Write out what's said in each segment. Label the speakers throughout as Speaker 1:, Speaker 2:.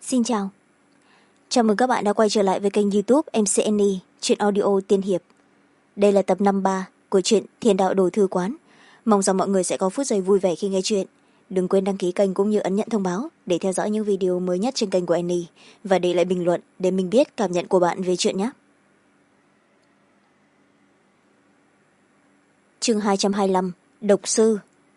Speaker 1: Xin chào. Chào mừng các bạn đã quay trở lại với kênh YouTube MCNE, truyện audio tiên hiệp. Đây là tập 53 của truyện Thiên đạo đồ thư quán. Mong rằng mọi người sẽ có phút giây vui vẻ khi nghe truyện. Đừng quên đăng ký kênh cũng như ấn nhận thông báo để theo dõi những video mới nhất trên kênh của Annie và để lại bình luận để mình biết cảm nhận của bạn về truyện nhé. Chương 225, Độc sư.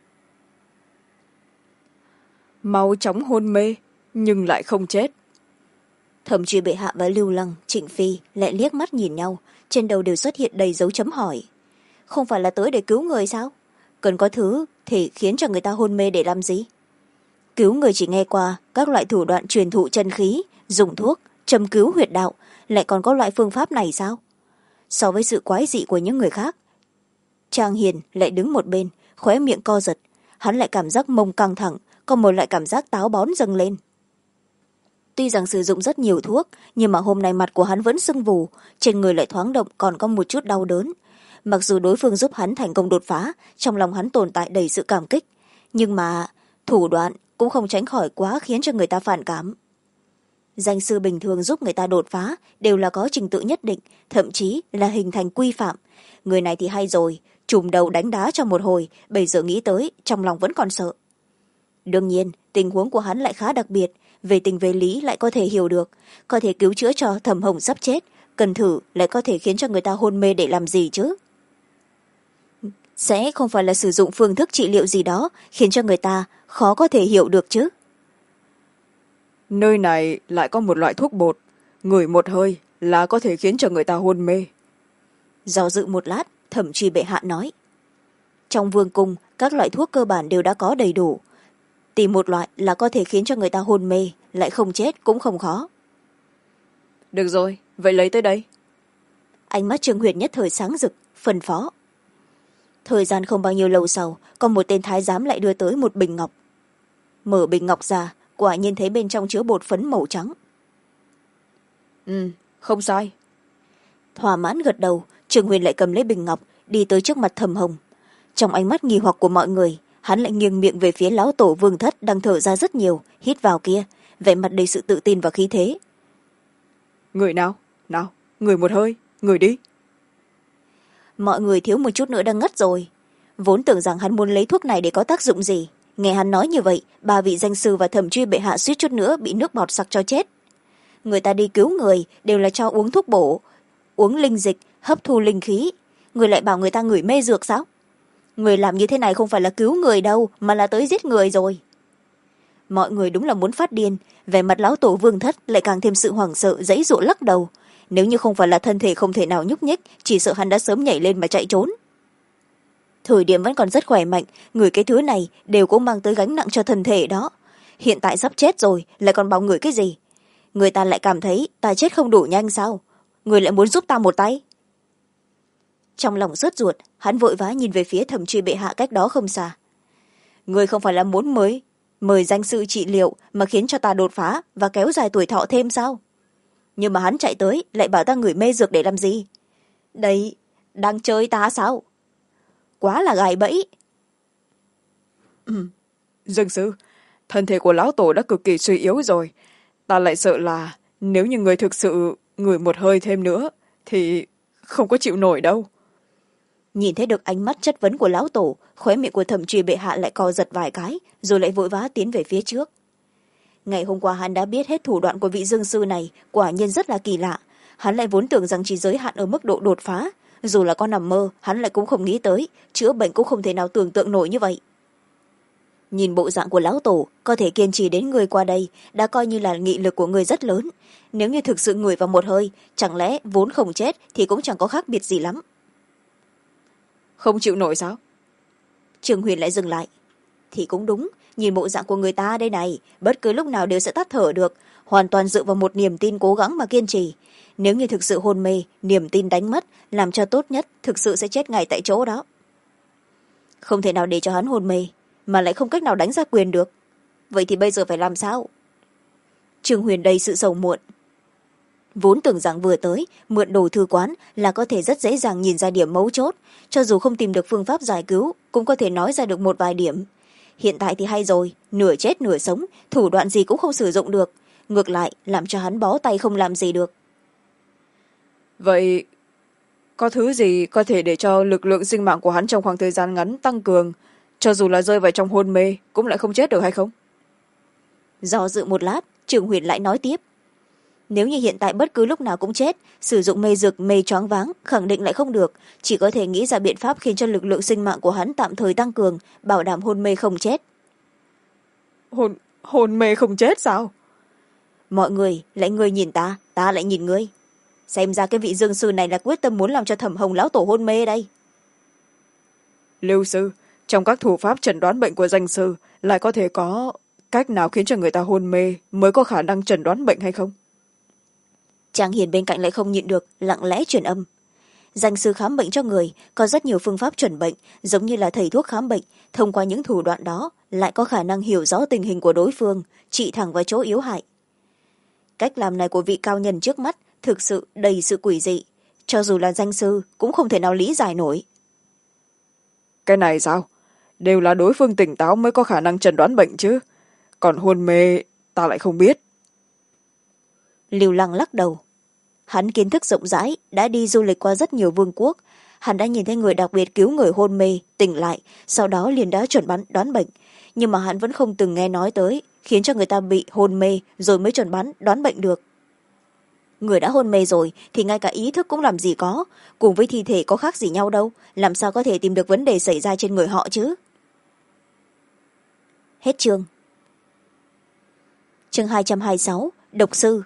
Speaker 2: Mau chóng hôn mê nhưng lại không chết.
Speaker 1: Thẩm Truy Bệ Hạ và Lưu Lăng, Trịnh Phi lại liếc mắt nhìn nhau, trên đầu đều xuất hiện đầy dấu chấm hỏi. Không phải là tới để cứu người sao? Cần có thứ thì khiến cho người ta hôn mê để làm gì? Cứu người chỉ nghe qua các loại thủ đoạn truyền thụ chân khí, dùng thuốc, châm cứu huyệt đạo, lại còn có loại phương pháp này sao? So với sự quái dị của những người khác, Trang Hiền lại đứng một bên, khóe miệng co giật, hắn lại cảm giác mông căng thẳng, có một loại cảm giác táo bón dâng lên. Tuy rằng sử dụng rất nhiều thuốc, nhưng mà hôm nay mặt của hắn vẫn sưng vù, trên người lại thoáng động còn có một chút đau đớn. Mặc dù đối phương giúp hắn thành công đột phá, trong lòng hắn tồn tại đầy sự cảm kích, nhưng mà thủ đoạn cũng không tránh khỏi quá khiến cho người ta phản cảm. Danh sư bình thường giúp người ta đột phá đều là có trình tự nhất định, thậm chí là hình thành quy phạm. Người này thì hay rồi, trùm đầu đánh đá trong một hồi, bây giờ nghĩ tới trong lòng vẫn còn sợ. Đương nhiên tình huống của hắn lại khá đặc biệt, về tình về lý lại có thể hiểu được, có thể cứu chữa cho Thẩm Hồng sắp chết, cần thử lại có thể khiến cho người ta hôn mê để làm gì chứ? Sẽ không phải là sử dụng phương thức trị liệu gì đó khiến cho người ta khó có thể hiểu được chứ?
Speaker 2: Nơi này lại có một loại thuốc bột, ngửi một hơi là có thể khiến cho người ta hôn mê.
Speaker 1: Do dự một lát, Thẩm Truy Bệ Hạ nói. Trong vương cung, các loại thuốc cơ bản đều đã có đầy đủ. Tìm một loại là có thể khiến cho người ta hôn mê, lại không chết cũng không khó.
Speaker 2: Được rồi, vậy lấy tới đây.
Speaker 1: Ánh mắt Trương Huyền nhất thời sáng rực, phân phó. Thời gian không bao nhiêu lâu sau, có một tên thái giám lại đưa tới một bình ngọc. Mở bình ngọc ra, quả nhiên thấy bên trong chứa bột phấn màu trắng.
Speaker 2: Không sai.
Speaker 1: Thỏa mãn gật đầu, Trương Huyền lại cầm lấy bình ngọc, đi tới trước mặt Thẩm Hồng. Trong ánh mắt nghi hoặc của mọi người, hắn lại nghiêng miệng về phía lão tổ Vương Thất đang thở ra rất nhiều, hít vào kia, vẻ mặt đầy sự tự tin và khí thế.
Speaker 2: Người nào, người một hơi, người đi.
Speaker 1: Mọi người thiếu một chút nữa đang ngất rồi. Vốn tưởng rằng hắn muốn lấy thuốc này để có tác dụng gì. Nghe hắn nói như vậy, ba vị danh sư và Thẩm Truy Bệ Hạ suýt chút nữa bị nước bọt sặc cho chết. Người ta đi cứu người đều là cho uống thuốc bổ, uống linh dịch, hấp thu linh khí. Người lại bảo người ta ngửi mê dược sao? Người làm như thế này không phải là cứu người đâu, mà là tới giết người rồi. Mọi người đúng là muốn phát điên, vẻ mặt lão tổ Vương Thất lại càng thêm sự hoảng sợ, giãy giụa lắc đầu. Nếu như không phải là thân thể không thể nào nhúc nhích, chỉ sợ hắn đã sớm nhảy lên mà chạy trốn. Thời điểm vẫn còn rất khỏe mạnh, người cái thứ này đều cũng mang tới gánh nặng cho thân thể đó. Hiện tại sắp chết rồi, lại còn bảo người cái gì? Người ta lại cảm thấy ta chết không đủ nhanh sao? Người lại muốn giúp ta một tay? Trong lòng rớt ruột, hắn vội vã nhìn về phía Thẩm Truy Bệ Hạ cách đó không xa. Người không phải là muốn mời danh sư trị liệu mà khiến cho ta đột phá và kéo dài tuổi thọ thêm sao? Nhưng mà hắn chạy tới lại bảo ta ngửi mê dược để làm gì? Đấy, đang chơi ta sao? Quá là gài bẫy.
Speaker 2: Dương sư, thân thể của lão tổ đã cực kỳ suy yếu rồi. Ta lại sợ là nếu như người thực sự ngửi một hơi thêm nữa thì không có chịu nổi đâu.
Speaker 1: Nhìn thấy được ánh mắt chất vấn của lão tổ, khóe miệng của Thẩm Truy Bệ Hạ lại co giật vài cái, rồi lại vội vã tiến về phía trước. Ngày hôm qua hắn đã biết hết thủ đoạn của vị dương sư này, quả nhiên rất là kỳ lạ. Hắn lại vốn tưởng rằng chỉ giới hạn ở mức độ đột phá, dù là con nằm mơ, hắn lại cũng không nghĩ tới, chữa bệnh cũng không thể nào tưởng tượng nổi như vậy. Nhìn bộ dạng của lão tổ, có thể kiên trì đến người qua đây, đã coi như là nghị lực của người rất lớn. Nếu như thực sự ngửi vào một hơi, chẳng lẽ vốn không chết thì cũng chẳng có khác biệt gì lắm.
Speaker 2: Không chịu nổi sao?
Speaker 1: Trương Huyền lại dừng lại. Thì cũng đúng, nhìn bộ dạng của người ta đây này, bất cứ lúc nào đều sẽ tắt thở được, hoàn toàn dựa vào một niềm tin cố gắng mà kiên trì. Nếu như thực sự hôn mê, niềm tin đánh mất, làm cho tốt nhất, thực sự sẽ chết ngay tại chỗ đó. Không thể nào để cho hắn hôn mê, mà lại không cách nào đánh ra quyền được. Vậy thì bây giờ phải làm sao? Trương Huyền đầy sự sầu muộn. Vốn tưởng rằng vừa tới, mượn đồ thư quán là có thể rất dễ dàng nhìn ra điểm mấu chốt, cho dù không tìm được phương pháp giải cứu, cũng có thể nói ra được một vài điểm. Hiện tại thì hay rồi, nửa chết nửa sống, thủ đoạn gì cũng không sử dụng được. ngược lại làm cho hắn bó tay không làm gì được.
Speaker 2: Vậy có thứ gì có thể để cho lực lượng sinh mạng của hắn trong khoảng thời gian ngắn tăng cường, cho dù là rơi vào trong hôn mê cũng lại không chết được hay không?
Speaker 1: Do dự một lát, Trường Huyền lại nói tiếp. Nếu như hiện tại bất cứ lúc nào cũng chết, sử dụng mê dược mê choáng váng khẳng định lại không được, chỉ có thể nghĩ ra biện pháp khiến cho lực lượng sinh mạng của hắn tạm thời tăng cường, bảo đảm hôn mê không chết.
Speaker 2: Hôn mê không chết sao?
Speaker 1: Mọi người lại ngươi nhìn ta, ta lại nhìn ngươi. Xem ra cái vị dương sư này là quyết tâm muốn làm cho Thẩm Hồng lão tổ hôn mê đây.
Speaker 2: Lưu sư, trong các thủ pháp chẩn đoán bệnh của danh sư lại có thể có cách nào khiến cho người ta hôn mê mới có khả năng chẩn đoán bệnh hay không?
Speaker 1: Trang Hiền bên cạnh lại không nhịn được, lặng lẽ truyền âm. Danh sư khám bệnh cho người có rất nhiều phương pháp chuẩn bệnh, giống như là thầy thuốc khám bệnh, thông qua những thủ đoạn đó lại có khả năng hiểu rõ tình hình của đối phương, trị thẳng vào chỗ yếu hại. Cách làm này của vị cao nhân trước mắt thực sự đầy sự quỷ dị, cho dù là danh sư cũng không thể nào lý giải nổi.
Speaker 2: Cái này sao? Đều là đối phương tỉnh táo mới có khả năng chẩn đoán bệnh chứ, còn hôn mê ta lại không biết.
Speaker 1: Lưu Lăng lắc đầu. Hắn kiến thức rộng rãi, đã đi du lịch qua rất nhiều vương quốc. Hắn đã nhìn thấy người đặc biệt cứu người hôn mê tỉnh lại, sau đó liền đã chuẩn đoán bệnh, nhưng mà hắn vẫn không từng nghe nói tới khiến cho người ta bị hôn mê rồi mới chuẩn đoán bệnh được. Người đã hôn mê rồi thì ngay cả ý thức cũng làm gì có, cùng với thi thể có khác gì nhau đâu, làm sao có thể tìm được vấn đề xảy ra trên người họ chứ. Hết chương. Chương 226, độc sư.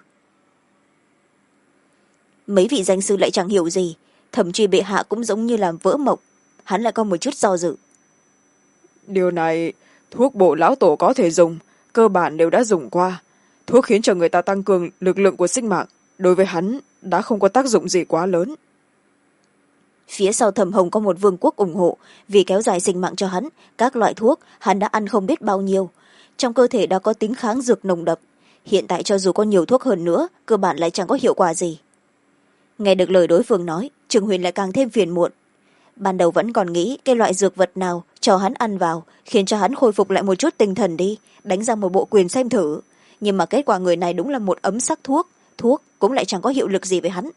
Speaker 1: Mấy vị danh sư lại chẳng hiểu gì, thậm chí bệ hạ cũng giống như làm vỡ mộng, hắn lại có một chút do dự.
Speaker 2: Điều này thuốc bổ lão tổ có thể dùng, cơ bản đều đã dùng qua. Thuốc khiến cho người ta tăng cường lực lượng của sinh mạng, đối với hắn đã không có tác dụng gì quá lớn.
Speaker 1: Phía sau Thẩm Hồng có một vương quốc ủng hộ, vì kéo dài sinh mạng cho hắn, các loại thuốc hắn đã ăn không biết bao nhiêu, trong cơ thể đã có tính kháng dược nồng đậm. Hiện tại cho dù có nhiều thuốc hơn nữa, cơ bản lại chẳng có hiệu quả gì. Nghe được lời đối phương nói, Trường Huyền lại càng thêm phiền muộn. Ban đầu vẫn còn nghĩ cái loại dược vật nào cho hắn ăn vào khiến cho hắn khôi phục lại một chút tinh thần đi, đánh ra một bộ quyền xem thử, nhưng mà kết quả người này đúng là một ấm sắc thuốc, thuốc cũng lại chẳng có hiệu lực gì với hắn.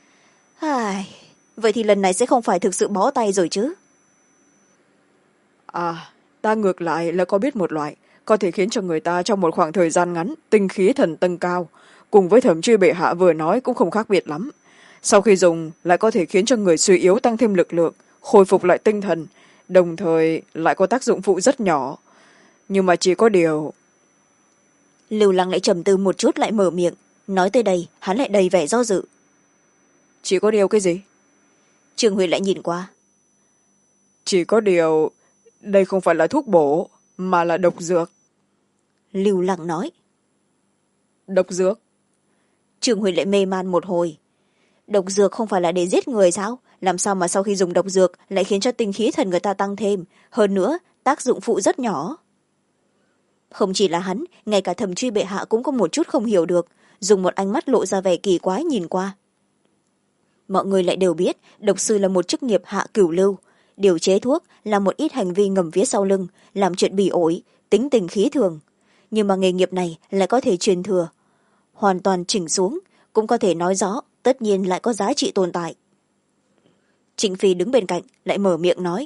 Speaker 1: Vậy thì lần này sẽ không phải thực sự bó tay rồi chứ.
Speaker 2: Ta ngược lại là có biết một loại có thể khiến cho người ta trong một khoảng thời gian ngắn tinh khí thần tăng cao, cùng với Thẩm Truy bệ hạ vừa nói cũng không khác biệt lắm. Sau khi dùng lại có thể khiến cho người suy yếu tăng thêm lực lượng, khôi phục lại tinh thần, đồng thời lại có tác dụng phụ rất nhỏ. Nhưng mà chỉ có điều...
Speaker 1: Lưu Lăng lại trầm tư một chút lại mở miệng, nói tới đây hắn lại đầy vẻ do dự.
Speaker 2: Chỉ có điều cái gì?
Speaker 1: Trường Huyền lại nhìn qua.
Speaker 2: Chỉ có điều đây không phải là thuốc bổ mà là độc dược.
Speaker 1: Lưu Lăng nói.
Speaker 2: Độc dược?
Speaker 1: Trường Huyền lại mê man một hồi. Độc dược không phải là để giết người sao? Làm sao mà sau khi dùng độc dược lại khiến cho tinh khí thần người ta tăng thêm, hơn nữa tác dụng phụ rất nhỏ. Không chỉ là hắn, ngay cả Thẩm Truy bệ hạ cũng có một chút không hiểu được, dùng một ánh mắt lộ ra vẻ kỳ quái nhìn qua. Mọi người lại đều biết độc sư là một chức nghiệp hạ cửu lưu, điều chế thuốc là một ít hành vi ngầm phía sau lưng, làm chuyện bỉ ổi, tính tình khí thường, nhưng mà nghề nghiệp này lại có thể truyền thừa, hoàn toàn chỉnh xuống, cũng có thể nói rõ tất nhiên lại có giá trị tồn tại. Trịnh Phi đứng bên cạnh lại mở miệng nói.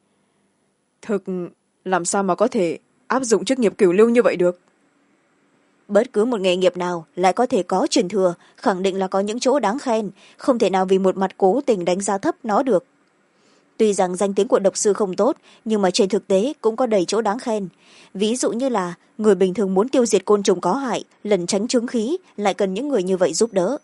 Speaker 2: Thực làm sao mà có thể áp dụng chức nghiệp cửu lưu như vậy được?
Speaker 1: Bất cứ một nghề nghiệp nào lại có thể có truyền thừa, khẳng định là có những chỗ đáng khen, không thể nào vì một mặt cố tình đánh giá thấp nó được. Tuy rằng danh tiếng của độc sư không tốt, nhưng mà trên thực tế cũng có đầy chỗ đáng khen. Ví dụ như là người bình thường muốn tiêu diệt côn trùng có hại, lẩn tránh chướng khí, lại cần những người như vậy giúp đỡ.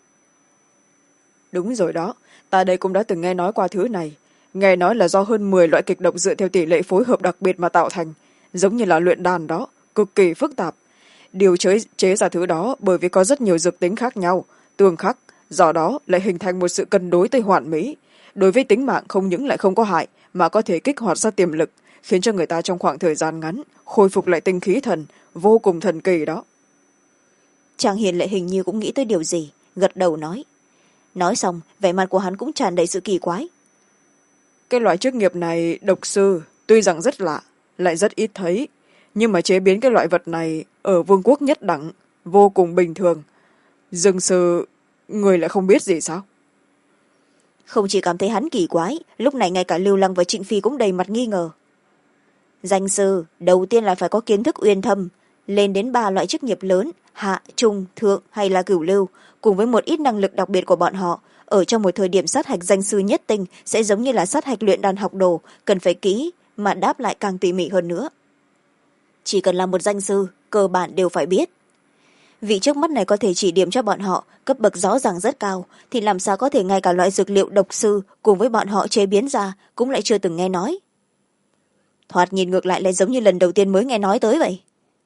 Speaker 2: Đúng rồi đó, ta đây cũng đã từng nghe nói qua thứ này. Nghe nói là do hơn 10 loại kịch độc dựa theo tỷ lệ phối hợp đặc biệt mà tạo thành, giống như là luyện đan đó, cực kỳ phức tạp. Điều chế ra thứ đó bởi vì có rất nhiều dược tính khác nhau, tương khắc, do đó lại hình thành một sự cân đối tới hoàn mỹ. Đối với tính mạng không những lại không có hại, mà có thể kích hoạt ra tiềm lực, khiến cho người ta trong khoảng thời gian ngắn khôi phục lại tinh khí thần, vô cùng thần kỳ đó.
Speaker 1: Trang Hiền lại hình như cũng nghĩ tới điều gì, gật đầu nói. Nói xong, vẻ mặt của hắn cũng tràn đầy sự kỳ quái.
Speaker 2: Cái loại chức nghiệp này, độc sư, tuy rằng rất lạ, lại rất ít thấy, nhưng mà chế biến cái loại vật này ở vương quốc nhất đẳng vô cùng bình thường. Dương sư, người lại không biết gì sao?
Speaker 1: Không chỉ cảm thấy hắn kỳ quái, lúc này ngay cả Lưu Lăng và Trịnh Phi cũng đầy mặt nghi ngờ. Danh sư đầu tiên là phải có kiến thức uyên thâm, lên đến 3 loại chức nghiệp lớn, hạ, trung, thượng hay là cửu lưu, cùng với một ít năng lực đặc biệt của bọn họ. Ở trong một thời điểm sát hạch danh sư nhất tinh sẽ giống như là sát hạch luyện đan học đồ, cần phải kỹ mà đáp lại càng tỉ mỉ hơn nữa. Chỉ cần là một danh sư, cơ bản đều phải biết. Vị trước mắt này có thể chỉ điểm cho bọn họ cấp bậc rõ ràng rất cao, thì làm sao có thể ngay cả loại dược liệu độc sư cùng với bọn họ chế biến ra cũng lại chưa từng nghe nói. Thoạt nhìn ngược lại giống như lần đầu tiên mới nghe nói tới vậy.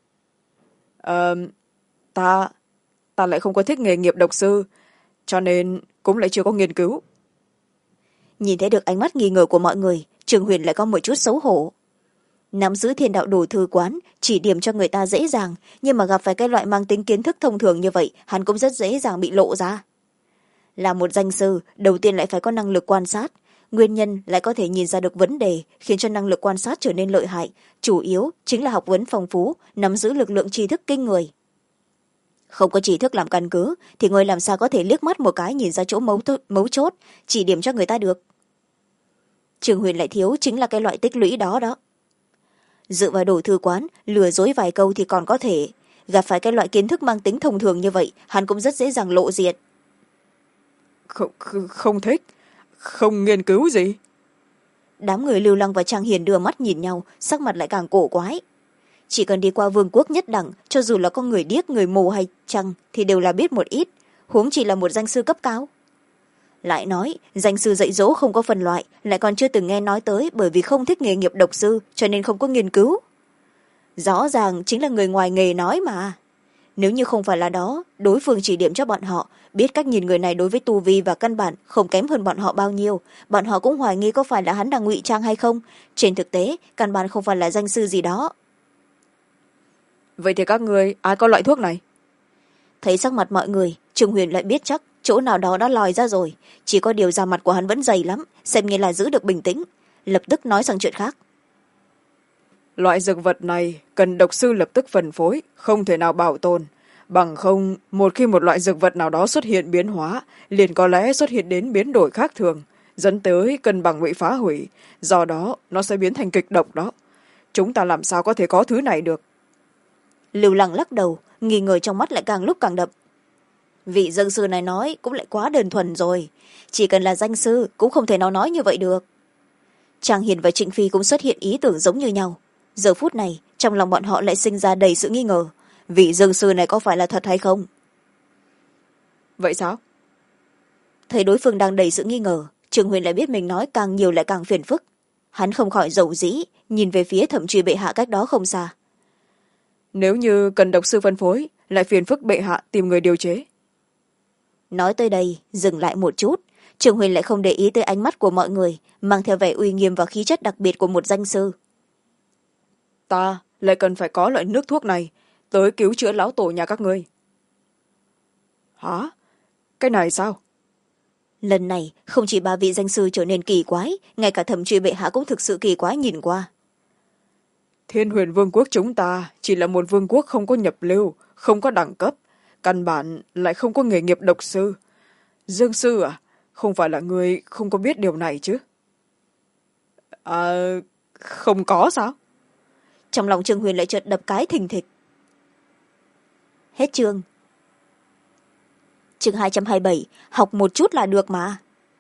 Speaker 2: Ta lại không có thích nghề nghiệp độc sư, cho nên cũng lại chưa có nghiên cứu.
Speaker 1: Nhìn thấy được ánh mắt nghi ngờ của mọi người, Trường Huyền lại có một chút xấu hổ. Nắm giữ thiên đạo đồ thư quán chỉ điểm cho người ta dễ dàng, nhưng mà gặp phải cái loại mang tính kiến thức thông thường như vậy, hắn cũng rất dễ dàng bị lộ ra. Là một danh sư, đầu tiên lại phải có năng lực quan sát, nguyên nhân lại có thể nhìn ra được vấn đề, khiến cho năng lực quan sát trở nên lợi hại, chủ yếu chính là học vấn phong phú, nắm giữ lực lượng tri thức kinh người. Không có tri thức làm căn cứ thì người làm sao có thể liếc mắt một cái nhìn ra chỗ mấu chốt, chỉ điểm cho người ta được. Trường Huyền lại thiếu chính là cái loại tích lũy đó. Dựa vào đồ thư quán lừa dối vài câu thì còn có thể, gặp phải cái loại kiến thức mang tính thông thường như vậy hắn cũng rất dễ dàng lộ diện.
Speaker 2: Không thích, không nghiên cứu gì.
Speaker 1: Đám người Lưu Lăng và Trang Hiền đưa mắt nhìn nhau, sắc mặt lại càng cổ quái. Chỉ cần đi qua vương quốc nhất đẳng, cho dù là có người điếc người mù hay chăng thì đều là biết một ít, huống chỉ là một danh sư cấp cao. Lại nói danh sư dạy dỗ không có phân loại, lại còn chưa từng nghe nói tới, bởi vì không thích nghề nghiệp độc sư cho nên không có nghiên cứu. Rõ ràng chính là người ngoài nghề nói mà. Nếu như không phải là đó, đối phương chỉ điểm cho bọn họ, biết cách nhìn người này đối với tu vi và căn bản không kém hơn bọn họ bao nhiêu, bọn họ cũng hoài nghi có phải là hắn đang ngụy trang hay không. Trên thực tế căn bản không phải là danh sư gì đó.
Speaker 2: Vậy thì các người ai có loại thuốc này?
Speaker 1: Thấy sắc mặt mọi người, Trường Huyền lại biết chắc chỗ nào đó đã lòi ra rồi, chỉ có điều da mặt của hắn vẫn dày lắm, xem như là giữ được bình tĩnh, lập tức nói sang chuyện khác.
Speaker 2: Loại dược vật này cần độc sư lập tức phân phối, không thể nào bảo tồn, bằng không một khi một loại dược vật nào đó xuất hiện biến hóa liền có lẽ xuất hiện đến biến đổi khác thường, dẫn tới cân bằng bị phá hủy, do đó nó sẽ biến thành kịch độc đó. Chúng ta làm sao có thể có thứ này được?
Speaker 1: Lưu Lăng lắc đầu, nghi ngờ trong mắt lại càng lúc càng đậm. Vị danh sư này nói cũng lại quá đơn thuần rồi, chỉ cần là danh sư cũng không thể nào nói như vậy được. Trang Hiền và Trịnh Phi cũng xuất hiện ý tưởng giống như nhau. Giờ phút này trong lòng bọn họ lại sinh ra đầy sự nghi ngờ, vị dương sư này có phải là thật hay không.
Speaker 2: Vậy sao?
Speaker 1: Thấy đối phương đang đầy sự nghi ngờ, Trường Huyền lại biết mình nói càng nhiều lại càng phiền phức. Hắn không khỏi dầu dĩ nhìn về phía Thẩm Truy bệ hạ cách đó không xa.
Speaker 2: Nếu như cần độc sư phân phối, lại phiền phức bệ hạ tìm người điều chế.
Speaker 1: Nói tới đây dừng lại một chút, Trường Huyền lại không để ý tới ánh mắt của mọi người, mang theo vẻ uy nghiêm và khí chất đặc biệt của một danh sư.
Speaker 2: Ta lại cần phải có loại nước thuốc này tới cứu chữa lão tổ nhà các ngươi. Hả? Cái này sao?
Speaker 1: Lần này không chỉ ba vị danh sư trở nên kỳ quái, ngay cả Thẩm Truy bệ hạ cũng thực sự kỳ quái nhìn qua.
Speaker 2: Thiên Huyền vương quốc chúng ta chỉ là một vương quốc không có nhập lưu, không có đẳng cấp, căn bản lại không có nghề nghiệp độc sư. Dương sư à, không phải là người không có biết điều này chứ? Không có sao?
Speaker 1: Trong lòng Trương Huyền lại chợt đập cái thình thịch. Hết chương. Chương 227, học một chút là được mà.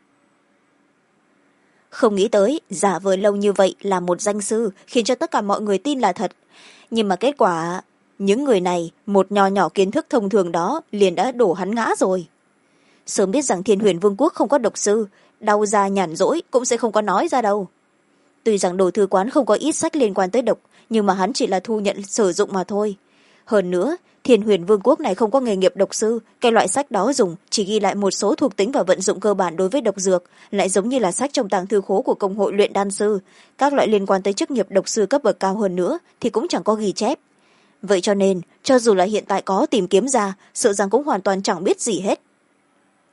Speaker 1: Không nghĩ tới giả vờ lâu như vậy là một danh sư, khiến cho tất cả mọi người tin là thật. Nhưng mà kết quả, những người này một nho nhỏ kiến thức thông thường đó liền đã đổ hắn ngã rồi. Sớm biết rằng Thiên Huyền vương quốc không có độc sư, đau ra nhàn rỗi cũng sẽ không có nói ra đâu. Tuy rằng đồ thư quán không có ít sách liên quan tới độc, nhưng mà hắn chỉ là thu nhận sử dụng mà thôi. Hơn nữa Thiên Huyền vương quốc này không có nghề nghiệp độc sư, cái loại sách đó dùng chỉ ghi lại một số thuộc tính và vận dụng cơ bản đối với độc dược, lại giống như là sách trong tàng thư khố của công hội luyện đan sư. Các loại liên quan tới chức nghiệp độc sư cấp bậc cao hơn nữa thì cũng chẳng có ghi chép. Vậy cho nên cho dù là hiện tại có tìm kiếm ra, sợ rằng cũng hoàn toàn chẳng biết gì hết.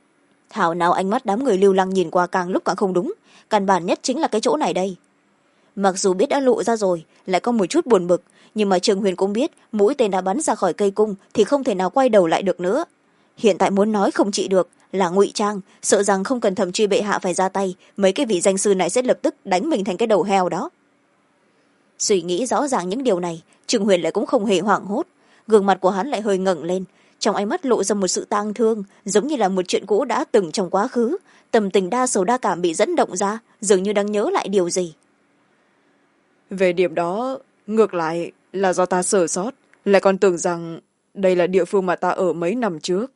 Speaker 1: Thảo nào ánh mắt đám người Lưu Lăng nhìn qua càng lúc càng không đúng, căn bản nhất chính là cái chỗ này đây. mặc dù biết đã lộ ra rồi lại có một chút buồn bực, nhưng mà Trường Huyền cũng biết mũi tên đã bắn ra khỏi cây cung thì không thể nào quay đầu lại được nữa. Hiện tại muốn nói không trị được là ngụy trang, sợ rằng không cần Thẩm Truy bệ hạ phải ra tay, mấy cái vị danh sư này sẽ lập tức đánh mình thành cái đầu heo đó. Suy nghĩ rõ ràng những điều này, Trường Huyền lại cũng không hề hoảng hốt, gương mặt của hắn lại hơi ngẩng lên, trong ánh mắt lộ ra một sự tang thương, giống như là một chuyện cũ đã từng trong quá khứ, tâm tình đa sầu đa cảm bị dẫn động ra, dường như đang nhớ lại điều gì.
Speaker 2: Về điểm đó ngược lại là do ta sơ sót, lại còn tưởng rằng đây là địa phương mà ta ở mấy năm trước.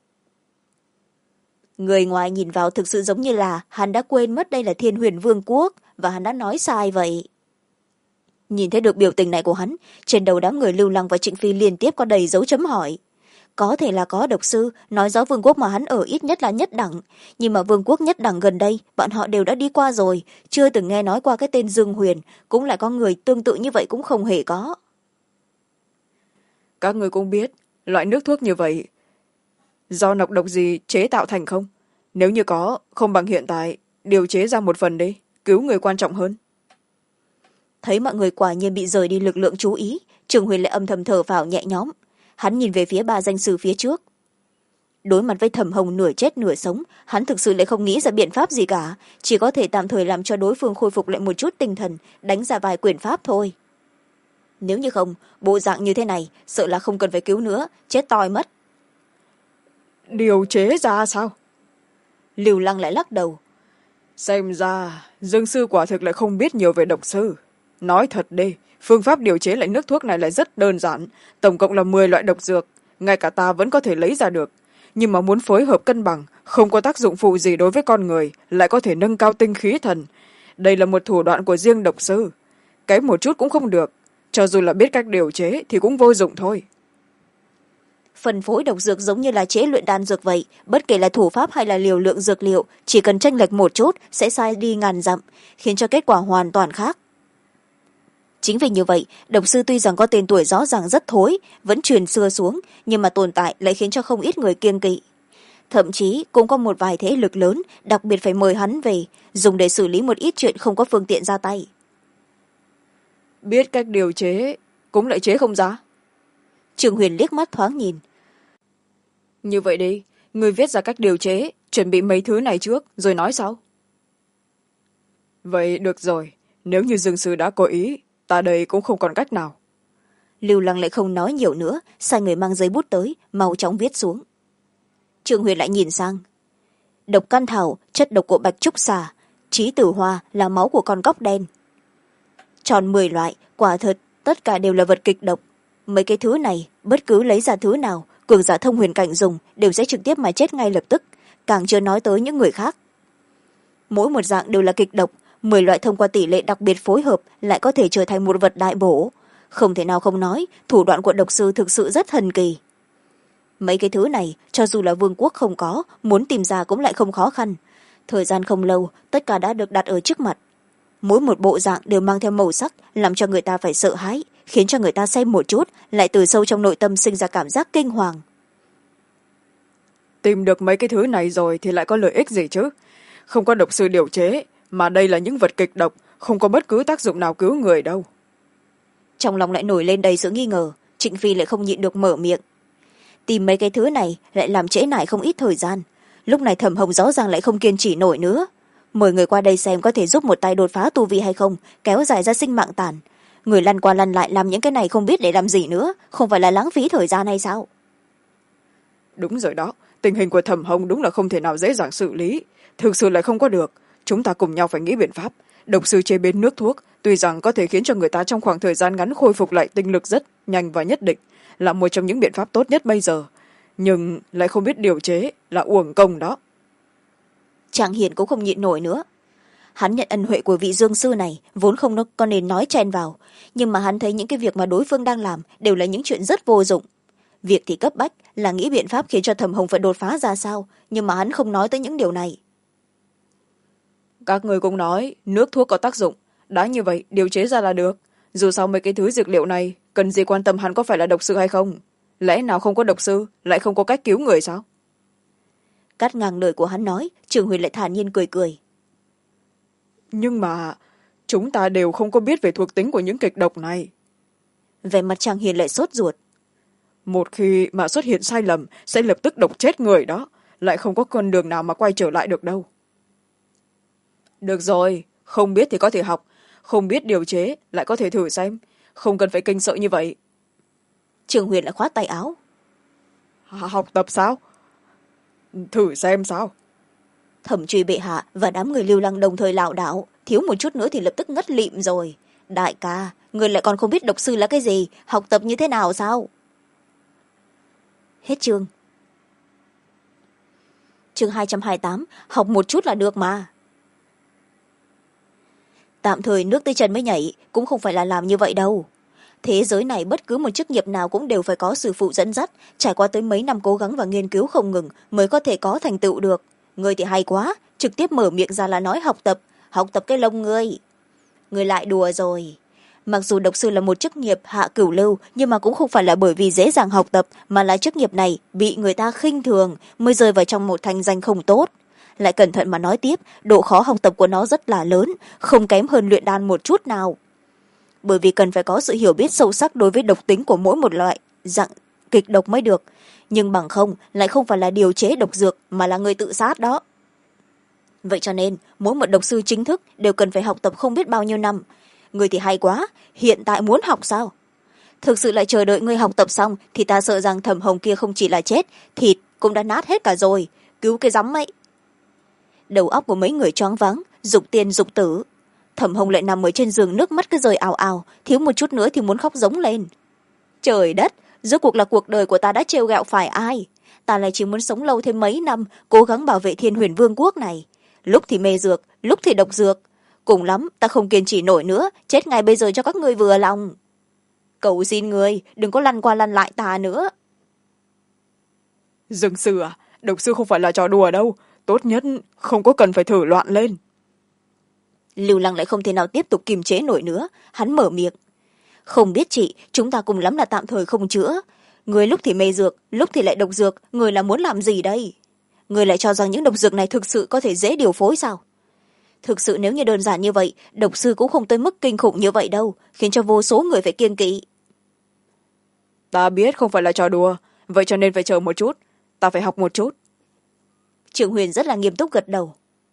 Speaker 1: Người ngoài nhìn vào thực sự giống như là hắn đã quên mất đây là Thiên Huyền Vương quốc và hắn đã nói sai vậy. Nhìn thấy được biểu tình này của hắn, trên đầu đám người Lưu Lăng và Trịnh Phi liên tiếp có đầy dấu chấm hỏi. Có thể là có độc sư nói rõ vương quốc mà hắn ở ít nhất là nhất đẳng, nhưng mà vương quốc nhất đẳng gần đây bọn họ đều đã đi qua rồi, chưa từng nghe nói qua cái tên Dương Huyền, cũng lại có người tương tự như vậy cũng không hề có.
Speaker 2: Các người cũng biết loại nước thuốc như vậy do nọc độc gì chế tạo thành không? Nếu như có, không bằng hiện tại điều chế ra một phần đi, cứu người quan trọng hơn.
Speaker 1: Thấy mọi người quả nhiên bị rời đi lực lượng chú ý, Trường Huyền lại âm thầm thở phào nhẹ nhõm. Hắn nhìn về phía ba danh sư phía trước. Đối mặt với Thẩm Hồng nửa chết nửa sống, hắn thực sự lại không nghĩ ra biện pháp gì cả, chỉ có thể tạm thời làm cho đối phương khôi phục lại một chút tinh thần, đánh ra vài quyền pháp thôi. Nếu như không, bộ dạng như thế này sợ là không cần phải cứu nữa, chết toi mất.
Speaker 2: Điều chế ra sao?
Speaker 1: Lưu Lăng lại lắc đầu.
Speaker 2: Xem ra Dương sư quả thực lại không biết nhiều về độc sư. Nói thật đi, phương pháp điều chế lại nước thuốc này lại rất đơn giản, tổng cộng là 10 loại độc dược, ngay cả ta vẫn có thể lấy ra được, nhưng mà muốn phối hợp cân bằng, không có tác dụng phụ gì đối với con người, lại có thể nâng cao tinh khí thần. Đây là một thủ đoạn của riêng độc sư, kém một chút cũng không được, cho dù là biết cách điều chế thì cũng vô dụng thôi.
Speaker 1: Phân phối độc dược giống như là chế luyện đan dược vậy, bất kể là thủ pháp hay là liều lượng dược liệu, chỉ cần chênh lệch một chút sẽ sai đi ngàn dặm, khiến cho kết quả hoàn toàn khác. Chính vì như vậy, độc sư tuy rằng có tên tuổi rõ ràng rất thối, vẫn truyền xưa xuống, nhưng mà tồn tại lại khiến cho không ít người kiêng kỵ. Thậm chí cũng có một vài thế lực lớn đặc biệt phải mời hắn về, dùng để xử lý một ít chuyện không có phương tiện ra tay.
Speaker 2: Biết cách điều chế, cũng lại chế không ra.
Speaker 1: Trường Huyền liếc mắt thoáng nhìn.
Speaker 2: Như vậy đi, người viết ra cách điều chế, chuẩn bị mấy thứ này trước, rồi nói sau. Vậy được rồi, nếu như Dương sư đã có ý, ta đây cũng không còn cách nào.
Speaker 1: Lưu Lăng lại không nói nhiều nữa, sai người mang giấy bút tới, mau chóng viết xuống. Trường Huyền lại nhìn sang. Độc can thảo, chất độc của bạch trúc xà, trí tử hoa là máu của con cóc đen. Tròn 10 loại, quả thật, tất cả đều là vật kịch độc. Mấy cái thứ này, bất cứ lấy ra thứ nào, cường giả thông huyền cảnh dùng đều sẽ trực tiếp mà chết ngay lập tức, càng chưa nói tới những người khác. Mỗi một dạng đều là kịch độc, 10 loại thông qua tỷ lệ đặc biệt phối hợp lại có thể trở thành một vật đại bổ. Không thể nào không nói, thủ đoạn của độc sư thực sự rất thần kỳ. Mấy cái thứ này, cho dù là vương quốc không có, muốn tìm ra cũng lại không khó khăn. Thời gian không lâu, tất cả đã được đặt ở trước mặt. Mỗi một bộ dạng đều mang theo màu sắc, làm cho người ta phải sợ hãi, khiến cho người ta xem một chút, lại từ sâu trong nội tâm sinh ra cảm giác kinh hoàng.
Speaker 2: Tìm được mấy cái thứ này rồi thì lại có lợi ích gì chứ? Không có độc sư điều chế, mà đây là những vật kịch độc, không có bất cứ tác dụng nào cứu người đâu.
Speaker 1: Trong lòng lại nổi lên đầy sự nghi ngờ, Trịnh Phi lại không nhịn được mở miệng. Tìm mấy cái thứ này lại làm trễ nải không ít thời gian. Lúc này Thẩm Hồng rõ ràng lại không kiên trì nổi nữa. Mời người qua đây xem có thể giúp một tay đột phá tu vi hay không, kéo dài ra sinh mạng tàn. Người lăn qua lăn lại làm những cái này không biết để làm gì nữa, không phải là lãng phí thời gian hay sao?
Speaker 2: Đúng rồi đó, tình hình của Thẩm Hồng đúng là không thể nào dễ dàng xử lý, thực sự lại không có được. Chúng ta cùng nhau phải nghĩ biện pháp. Độc sư chế biến nước thuốc tuy rằng có thể khiến cho người ta trong khoảng thời gian ngắn khôi phục lại tinh lực rất nhanh và nhất định, là một trong những biện pháp tốt nhất bây giờ, nhưng lại không biết điều chế là uổng công đó.
Speaker 1: Trang Hiền cũng không nhịn nổi nữa. Hắn nhận ân huệ của vị Dương sư này vốn không có nên nói chen vào, nhưng mà hắn thấy những cái việc mà đối phương đang làm đều là những chuyện rất vô dụng. Việc thì cấp bách là nghĩ biện pháp khiến cho Thẩm Hồng phải đột phá ra sao, nhưng mà hắn không nói tới những điều này.
Speaker 2: Các người cũng nói nước thuốc có tác dụng, đã như vậy điều chế ra là được. Dù sao mấy cái thứ dược liệu này cần gì quan tâm hắn có phải là độc sư hay không? Lẽ nào không có độc sư lại không có cách cứu người sao?
Speaker 1: Cắt ngang lời của hắn nói, Trường Huyền lại thản nhiên cười cười.
Speaker 2: Nhưng mà chúng ta đều không có biết về thuộc tính của những kịch độc này.
Speaker 1: Vẻ mặt Trang Hiền lại sốt ruột.
Speaker 2: Một khi mà xuất hiện sai lầm sẽ lập tức độc chết người đó, lại không có con đường nào mà quay trở lại được đâu. Được rồi, không biết thì có thể học, không biết điều chế lại có thể thử xem, không cần phải kinh sợ như vậy.
Speaker 1: Trường Huyền lại khoát tay áo.
Speaker 2: Học tập sao? Thử xem sao?
Speaker 1: Thẩm Truy bệ hạ và đám người Lưu Lăng đồng thời lảo đảo, thiếu một chút nữa thì lập tức ngất lịm rồi. Đại ca, người lại còn không biết độc sư là cái gì, học tập như thế nào sao? Hết chương. Chương 228, học một chút là được mà. Tạm thời nước tới chân mới nhảy, cũng không phải là làm như vậy đâu. Thế giới này bất cứ một chức nghiệp nào cũng đều phải có sư phụ dẫn dắt, trải qua tới mấy năm cố gắng và nghiên cứu không ngừng mới có thể có thành tựu được. Người thì hay quá, trực tiếp mở miệng ra là nói học tập cái lông ngươi. Người lại đùa rồi. Mặc dù độc sư là một chức nghiệp hạ cửu lưu, nhưng mà cũng không phải là bởi vì dễ dàng học tập, mà là chức nghiệp này bị người ta khinh thường mới rơi vào trong một thành danh không tốt. Lại cẩn thận mà nói tiếp, độ khó học tập của nó rất là lớn, không kém hơn luyện đan một chút nào. Bởi vì cần phải có sự hiểu biết sâu sắc đối với độc tính của mỗi một loại dạng kịch độc mới được, nhưng bằng không lại không phải là điều chế độc dược mà là người tự sát đó. Vậy cho nên mỗi một độc sư chính thức đều cần phải học tập không biết bao nhiêu năm. Người thì hay quá, hiện tại muốn học sao? Thực sự lại chờ đợi người học tập xong thì ta sợ rằng Thẩm Hồng kia không chỉ là chết, thịt cũng đã nát hết cả rồi, cứu cái rắm ấy. Đầu óc của mấy người choáng váng, dục tiên dục tử. Thẩm Hồng lại nằm ở trên giường, nước mắt cứ rơi ào ào, thiếu một chút nữa thì muốn khóc giống lên. Trời đất, rốt cuộc là cuộc đời của ta đã trêu ghẹo phải ai? Ta lại chỉ muốn sống lâu thêm mấy năm, cố gắng bảo vệ Thiên Huyền Vương quốc này. Lúc thì mê dược, lúc thì độc dược. Cùng lắm, ta không kiên trì nổi nữa, chết ngay bây giờ cho các ngươi vừa lòng. Cầu xin người, đừng có lăn qua lăn lại ta nữa.
Speaker 2: Dương sư à, độc sư không phải là trò đùa đâu, tốt nhất không có cần phải thử loạn lên.
Speaker 1: Lưu Lăng lại không thể nào tiếp tục kiềm chế nổi nữa, hắn mở miệng. Không biết chị, chúng ta cùng lắm là tạm thời không chữa. Người lúc thì mê dược, lúc thì lại độc dược, người là muốn làm gì đây? Người lại cho rằng những độc dược này thực sự có thể dễ điều phối sao? Thực sự nếu như đơn giản như vậy, độc sư cũng không tới mức kinh khủng như vậy đâu, khiến cho vô số người phải kiêng kỵ.
Speaker 2: Ta biết không phải là trò đùa, vậy cho nên phải chờ một chút, ta phải học một chút.
Speaker 1: Trường Huyền rất là nghiêm túc gật đầu.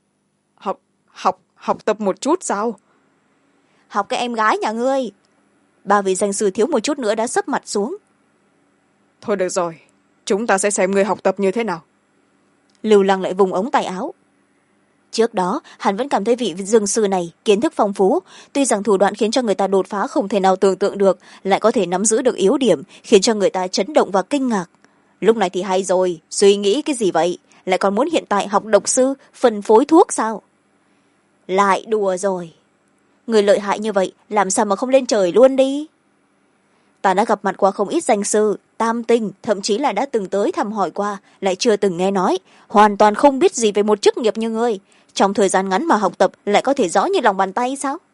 Speaker 2: Học tập một chút sao?
Speaker 1: Học cái em gái nhà ngươi. Ba vị danh sư thiếu một chút nữa đã sấp mặt xuống.
Speaker 2: Thôi được rồi, chúng ta sẽ xem người học tập như thế nào.
Speaker 1: Lưu Lăng lại vùng ống tay áo. Trước đó hắn vẫn cảm thấy vị dương sư này kiến thức phong phú, tuy rằng thủ đoạn khiến cho người ta đột phá không thể nào tưởng tượng được, lại có thể nắm giữ được yếu điểm khiến cho người ta chấn động và kinh ngạc. Lúc này thì hay rồi, suy nghĩ cái gì vậy, lại còn muốn hiện tại học độc sư phân phối thuốc sao? Lại đùa rồi. Người lợi hại như vậy làm sao mà không lên trời luôn đi? Ta đã gặp mặt qua không ít danh sư tam tinh, thậm chí là đã từng tới thăm hỏi qua, lại chưa từng nghe nói, hoàn toàn không biết gì về một chức nghiệp như ngươi, trong thời gian ngắn mà học tập lại có thể rõ như lòng bàn tay sao?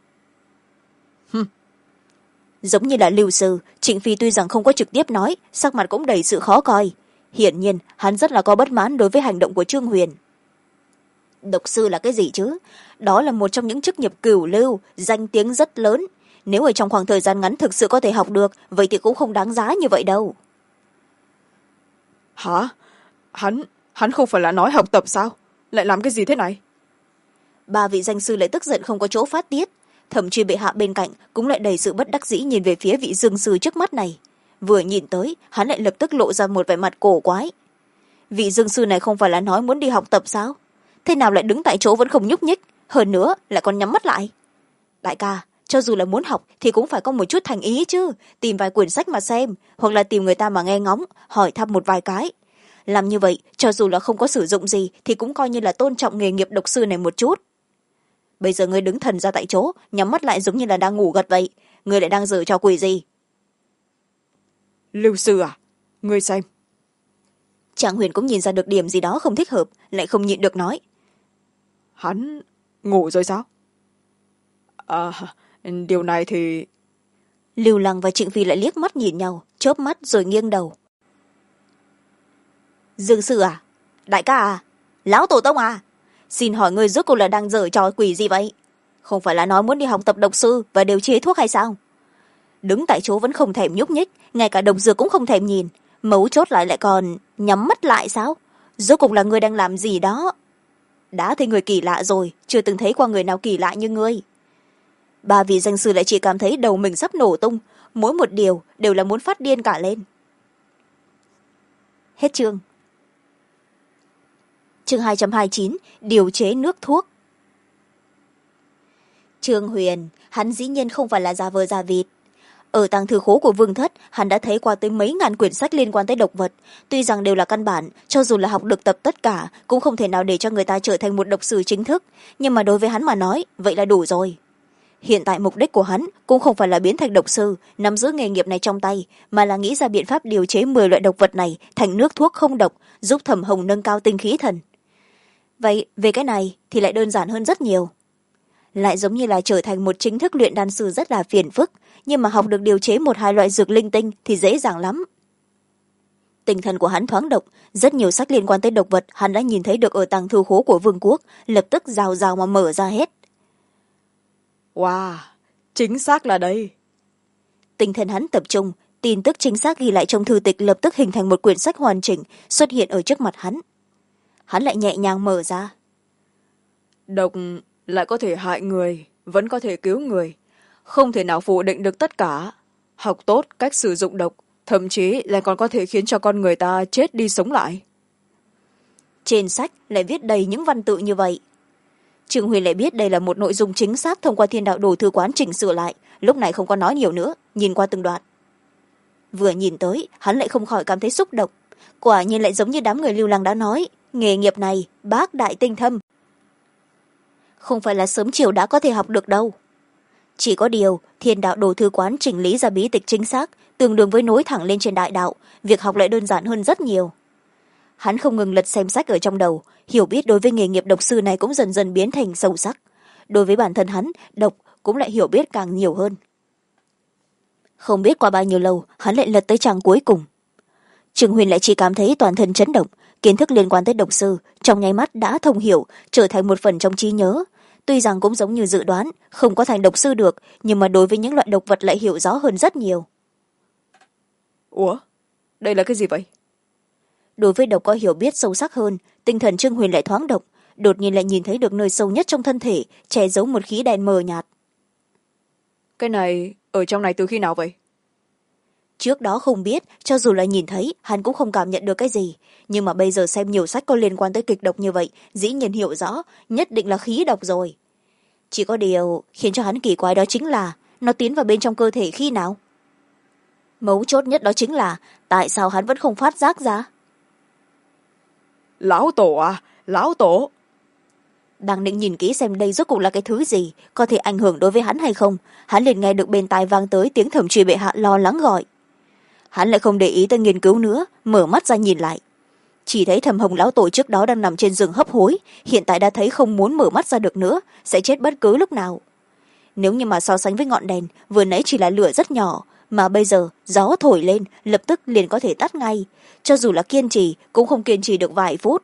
Speaker 1: Giống như là Lưu sư, Trịnh Phi tuy rằng không có trực tiếp nói, sắc mặt cũng đầy sự khó coi. Hiển nhiên hắn rất là có bất mãn đối với hành động của Trương Huyền. Độc sư là cái gì chứ? Đó là một trong những chức nghiệp cửu lưu, danh tiếng rất lớn. Nếu ở trong khoảng thời gian ngắn thực sự có thể học được, vậy thì cũng không đáng giá như vậy đâu.
Speaker 2: Hả? Hắn không phải là nói học tập sao? Lại làm cái gì thế này?
Speaker 1: Ba vị danh sư lại tức giận không có chỗ phát tiết. Thẩm Truy bệ hạ bên cạnh cũng lại đầy sự bất đắc dĩ nhìn về phía vị dương sư trước mắt này. Vừa nhìn tới, hắn lại lập tức lộ ra một vẻ mặt cổ quái. Vị dương sư này không phải là nói muốn đi học tập sao? Thế nào lại đứng tại chỗ vẫn không nhúc nhích, hơn nữa lại còn nhắm mắt lại? Đại ca, cho dù là muốn học thì cũng phải có một chút thành ý chứ, tìm vài quyển sách mà xem, hoặc là tìm người ta mà nghe ngóng, hỏi thăm một vài cái. Làm như vậy, cho dù là không có sử dụng gì thì cũng coi như là tôn trọng nghề nghiệp độc sư này một chút. Bây giờ ngươi đứng thần ra tại chỗ, nhắm mắt lại giống như là đang ngủ gật vậy, ngươi lại đang giở trò quỷ gì?
Speaker 2: Lưu sư à, ngươi xem.
Speaker 1: Trạng Huyền cũng nhìn ra được điểm gì đó không thích hợp, lại không nhịn được nói.
Speaker 2: Hắn ngủ rồi sao? Điều này thì...
Speaker 1: Lưu Lăng và Trịnh Phi lại liếc mắt nhìn nhau, chớp mắt rồi nghiêng đầu. Dương sư à? Đại ca à? Lão tổ tông à? Xin hỏi ngươi rốt cuộc là đang giở trò quỷ gì vậy? không phải là nói muốn đi học tập độc sư và điều chế thuốc hay sao? Đứng tại chỗ vẫn không thèm nhúc nhích, ngay cả độc dược cũng không thèm nhìn, mấu chốt lại lại còn nhắm mắt lại sao? Rốt cuộc là ngươi đang làm gì đó? Đã thấy người kỳ lạ rồi, chưa từng thấy qua người nào kỳ lạ như ngươi. Ba vị danh sư lại chỉ cảm thấy đầu mình sắp nổ tung, mỗi một điều đều là muốn phát điên cả lên. Hết chương. Chương 229, điều chế nước thuốc. Trương Huyền, hắn dĩ nhiên không phải là giả vờ giả vịt. Ở tàng thư khố của Vương Thất, hắn đã thấy qua tới mấy ngàn quyển sách liên quan tới độc vật. Tuy rằng đều là căn bản, cho dù là học được tập tất cả, cũng không thể nào để cho người ta trở thành một độc sư chính thức. Nhưng mà đối với hắn mà nói, vậy là đủ rồi. Hiện tại mục đích của hắn cũng không phải là biến thành độc sư, nắm giữ nghề nghiệp này trong tay, mà là nghĩ ra biện pháp điều chế 10 loại độc vật này thành nước thuốc không độc, giúp Thẩm Hồng nâng cao tinh khí thần. Vậy về cái này thì lại đơn giản hơn rất nhiều. Lại giống như là trở thành một chính thức luyện đan sư rất là phiền phức, nhưng mà học được điều chế 1-2 loại dược linh tinh thì dễ dàng lắm. Tinh thần của hắn thoáng động, rất nhiều sách liên quan tới độc vật hắn đã nhìn thấy được ở tàng thư khố của Vương quốc, lập tức rào rào mà mở ra hết.
Speaker 2: Wow, chính xác là đây.
Speaker 1: Tinh thần hắn tập trung, tin tức chính xác ghi lại trong thư tịch lập tức hình thành một quyển sách hoàn chỉnh xuất hiện ở trước mặt hắn. Hắn lại nhẹ nhàng mở ra.
Speaker 2: Độc lại có thể hại người, vẫn có thể cứu người, không thể nào phủ định được tất cả. Học tốt cách sử dụng độc, thậm chí lại còn có thể khiến cho con người ta chết đi sống lại.
Speaker 1: Trên sách lại viết đầy những văn tự như vậy. Trương Huyền lại biết đây là một nội dung chính xác thông qua Thiên Đạo Đồ thư quán chỉnh sửa lại, lúc này không có nói nhiều nữa, nhìn qua từng đoạn. Vừa nhìn tới, hắn lại không khỏi cảm thấy xúc động. Quả nhiên lại giống như đám người lưu lăng đã nói, nghề nghiệp này bác đại tinh thâm, không phải là sớm chiều đã có thể học được đâu. Chỉ có điều Thiên Đạo Đồ thư quán chỉnh lý ra bí tịch chính xác, tương đương với nối thẳng lên trên đại đạo, việc học lại đơn giản hơn rất nhiều. Hắn không ngừng lật xem sách ở trong đầu, hiểu biết đối với nghề nghiệp độc sư này cũng dần dần biến thành sâu sắc. Đối với bản thân hắn, độc cũng lại hiểu biết càng nhiều hơn. Không biết qua bao nhiêu lâu, hắn lại lật tới trang cuối cùng. Trương Huyền lại chỉ cảm thấy toàn thân chấn động, kiến thức liên quan tới độc sư trong nháy mắt đã thông hiểu, trở thành một phần trong trí nhớ. Tuy rằng cũng giống như dự đoán, không có thành độc sư được, nhưng mà đối với những loại độc vật lại hiểu rõ hơn rất nhiều.
Speaker 2: Ủa, đây là cái gì vậy?
Speaker 1: Đối với độc có hiểu biết sâu sắc hơn, tinh thần Trương Huyền lại thoáng động, đột nhiên lại nhìn thấy được nơi sâu nhất trong thân thể che giấu một khí đen mờ nhạt.
Speaker 2: Cái này ở trong này từ khi nào vậy?
Speaker 1: Trước đó không biết, cho dù là nhìn thấy hắn cũng không cảm nhận được cái gì, nhưng mà bây giờ xem nhiều sách có liên quan tới kịch độc như vậy, dĩ nhiên hiểu rõ, nhất định là khí độc rồi. Chỉ có điều khiến cho hắn kỳ quái đó chính là nó tiến vào bên trong cơ thể khi nào. Mấu chốt nhất đó chính là tại sao hắn vẫn không phát giác ra.
Speaker 2: Lão tổ à, lão tổ.
Speaker 1: Đang định nhìn kỹ xem đây rốt cuộc là cái thứ gì, có thể ảnh hưởng đối với hắn hay không, hắn liền nghe được bên tai vang tới tiếng Thẩm Truy bệ hạ lo lắng gọi. Hắn lại không để ý tới nghiên cứu nữa, mở mắt ra nhìn lại, chỉ thấy Thẩm Hồng lão tổ trước đó đang nằm trên giường hấp hối, hiện tại đã thấy không muốn mở mắt ra được nữa, sẽ chết bất cứ lúc nào. Nếu như mà so sánh với ngọn đèn vừa nãy chỉ là lửa rất nhỏ, mà bây giờ gió thổi lên lập tức liền có thể tắt ngay, cho dù là kiên trì cũng không kiên trì được vài phút.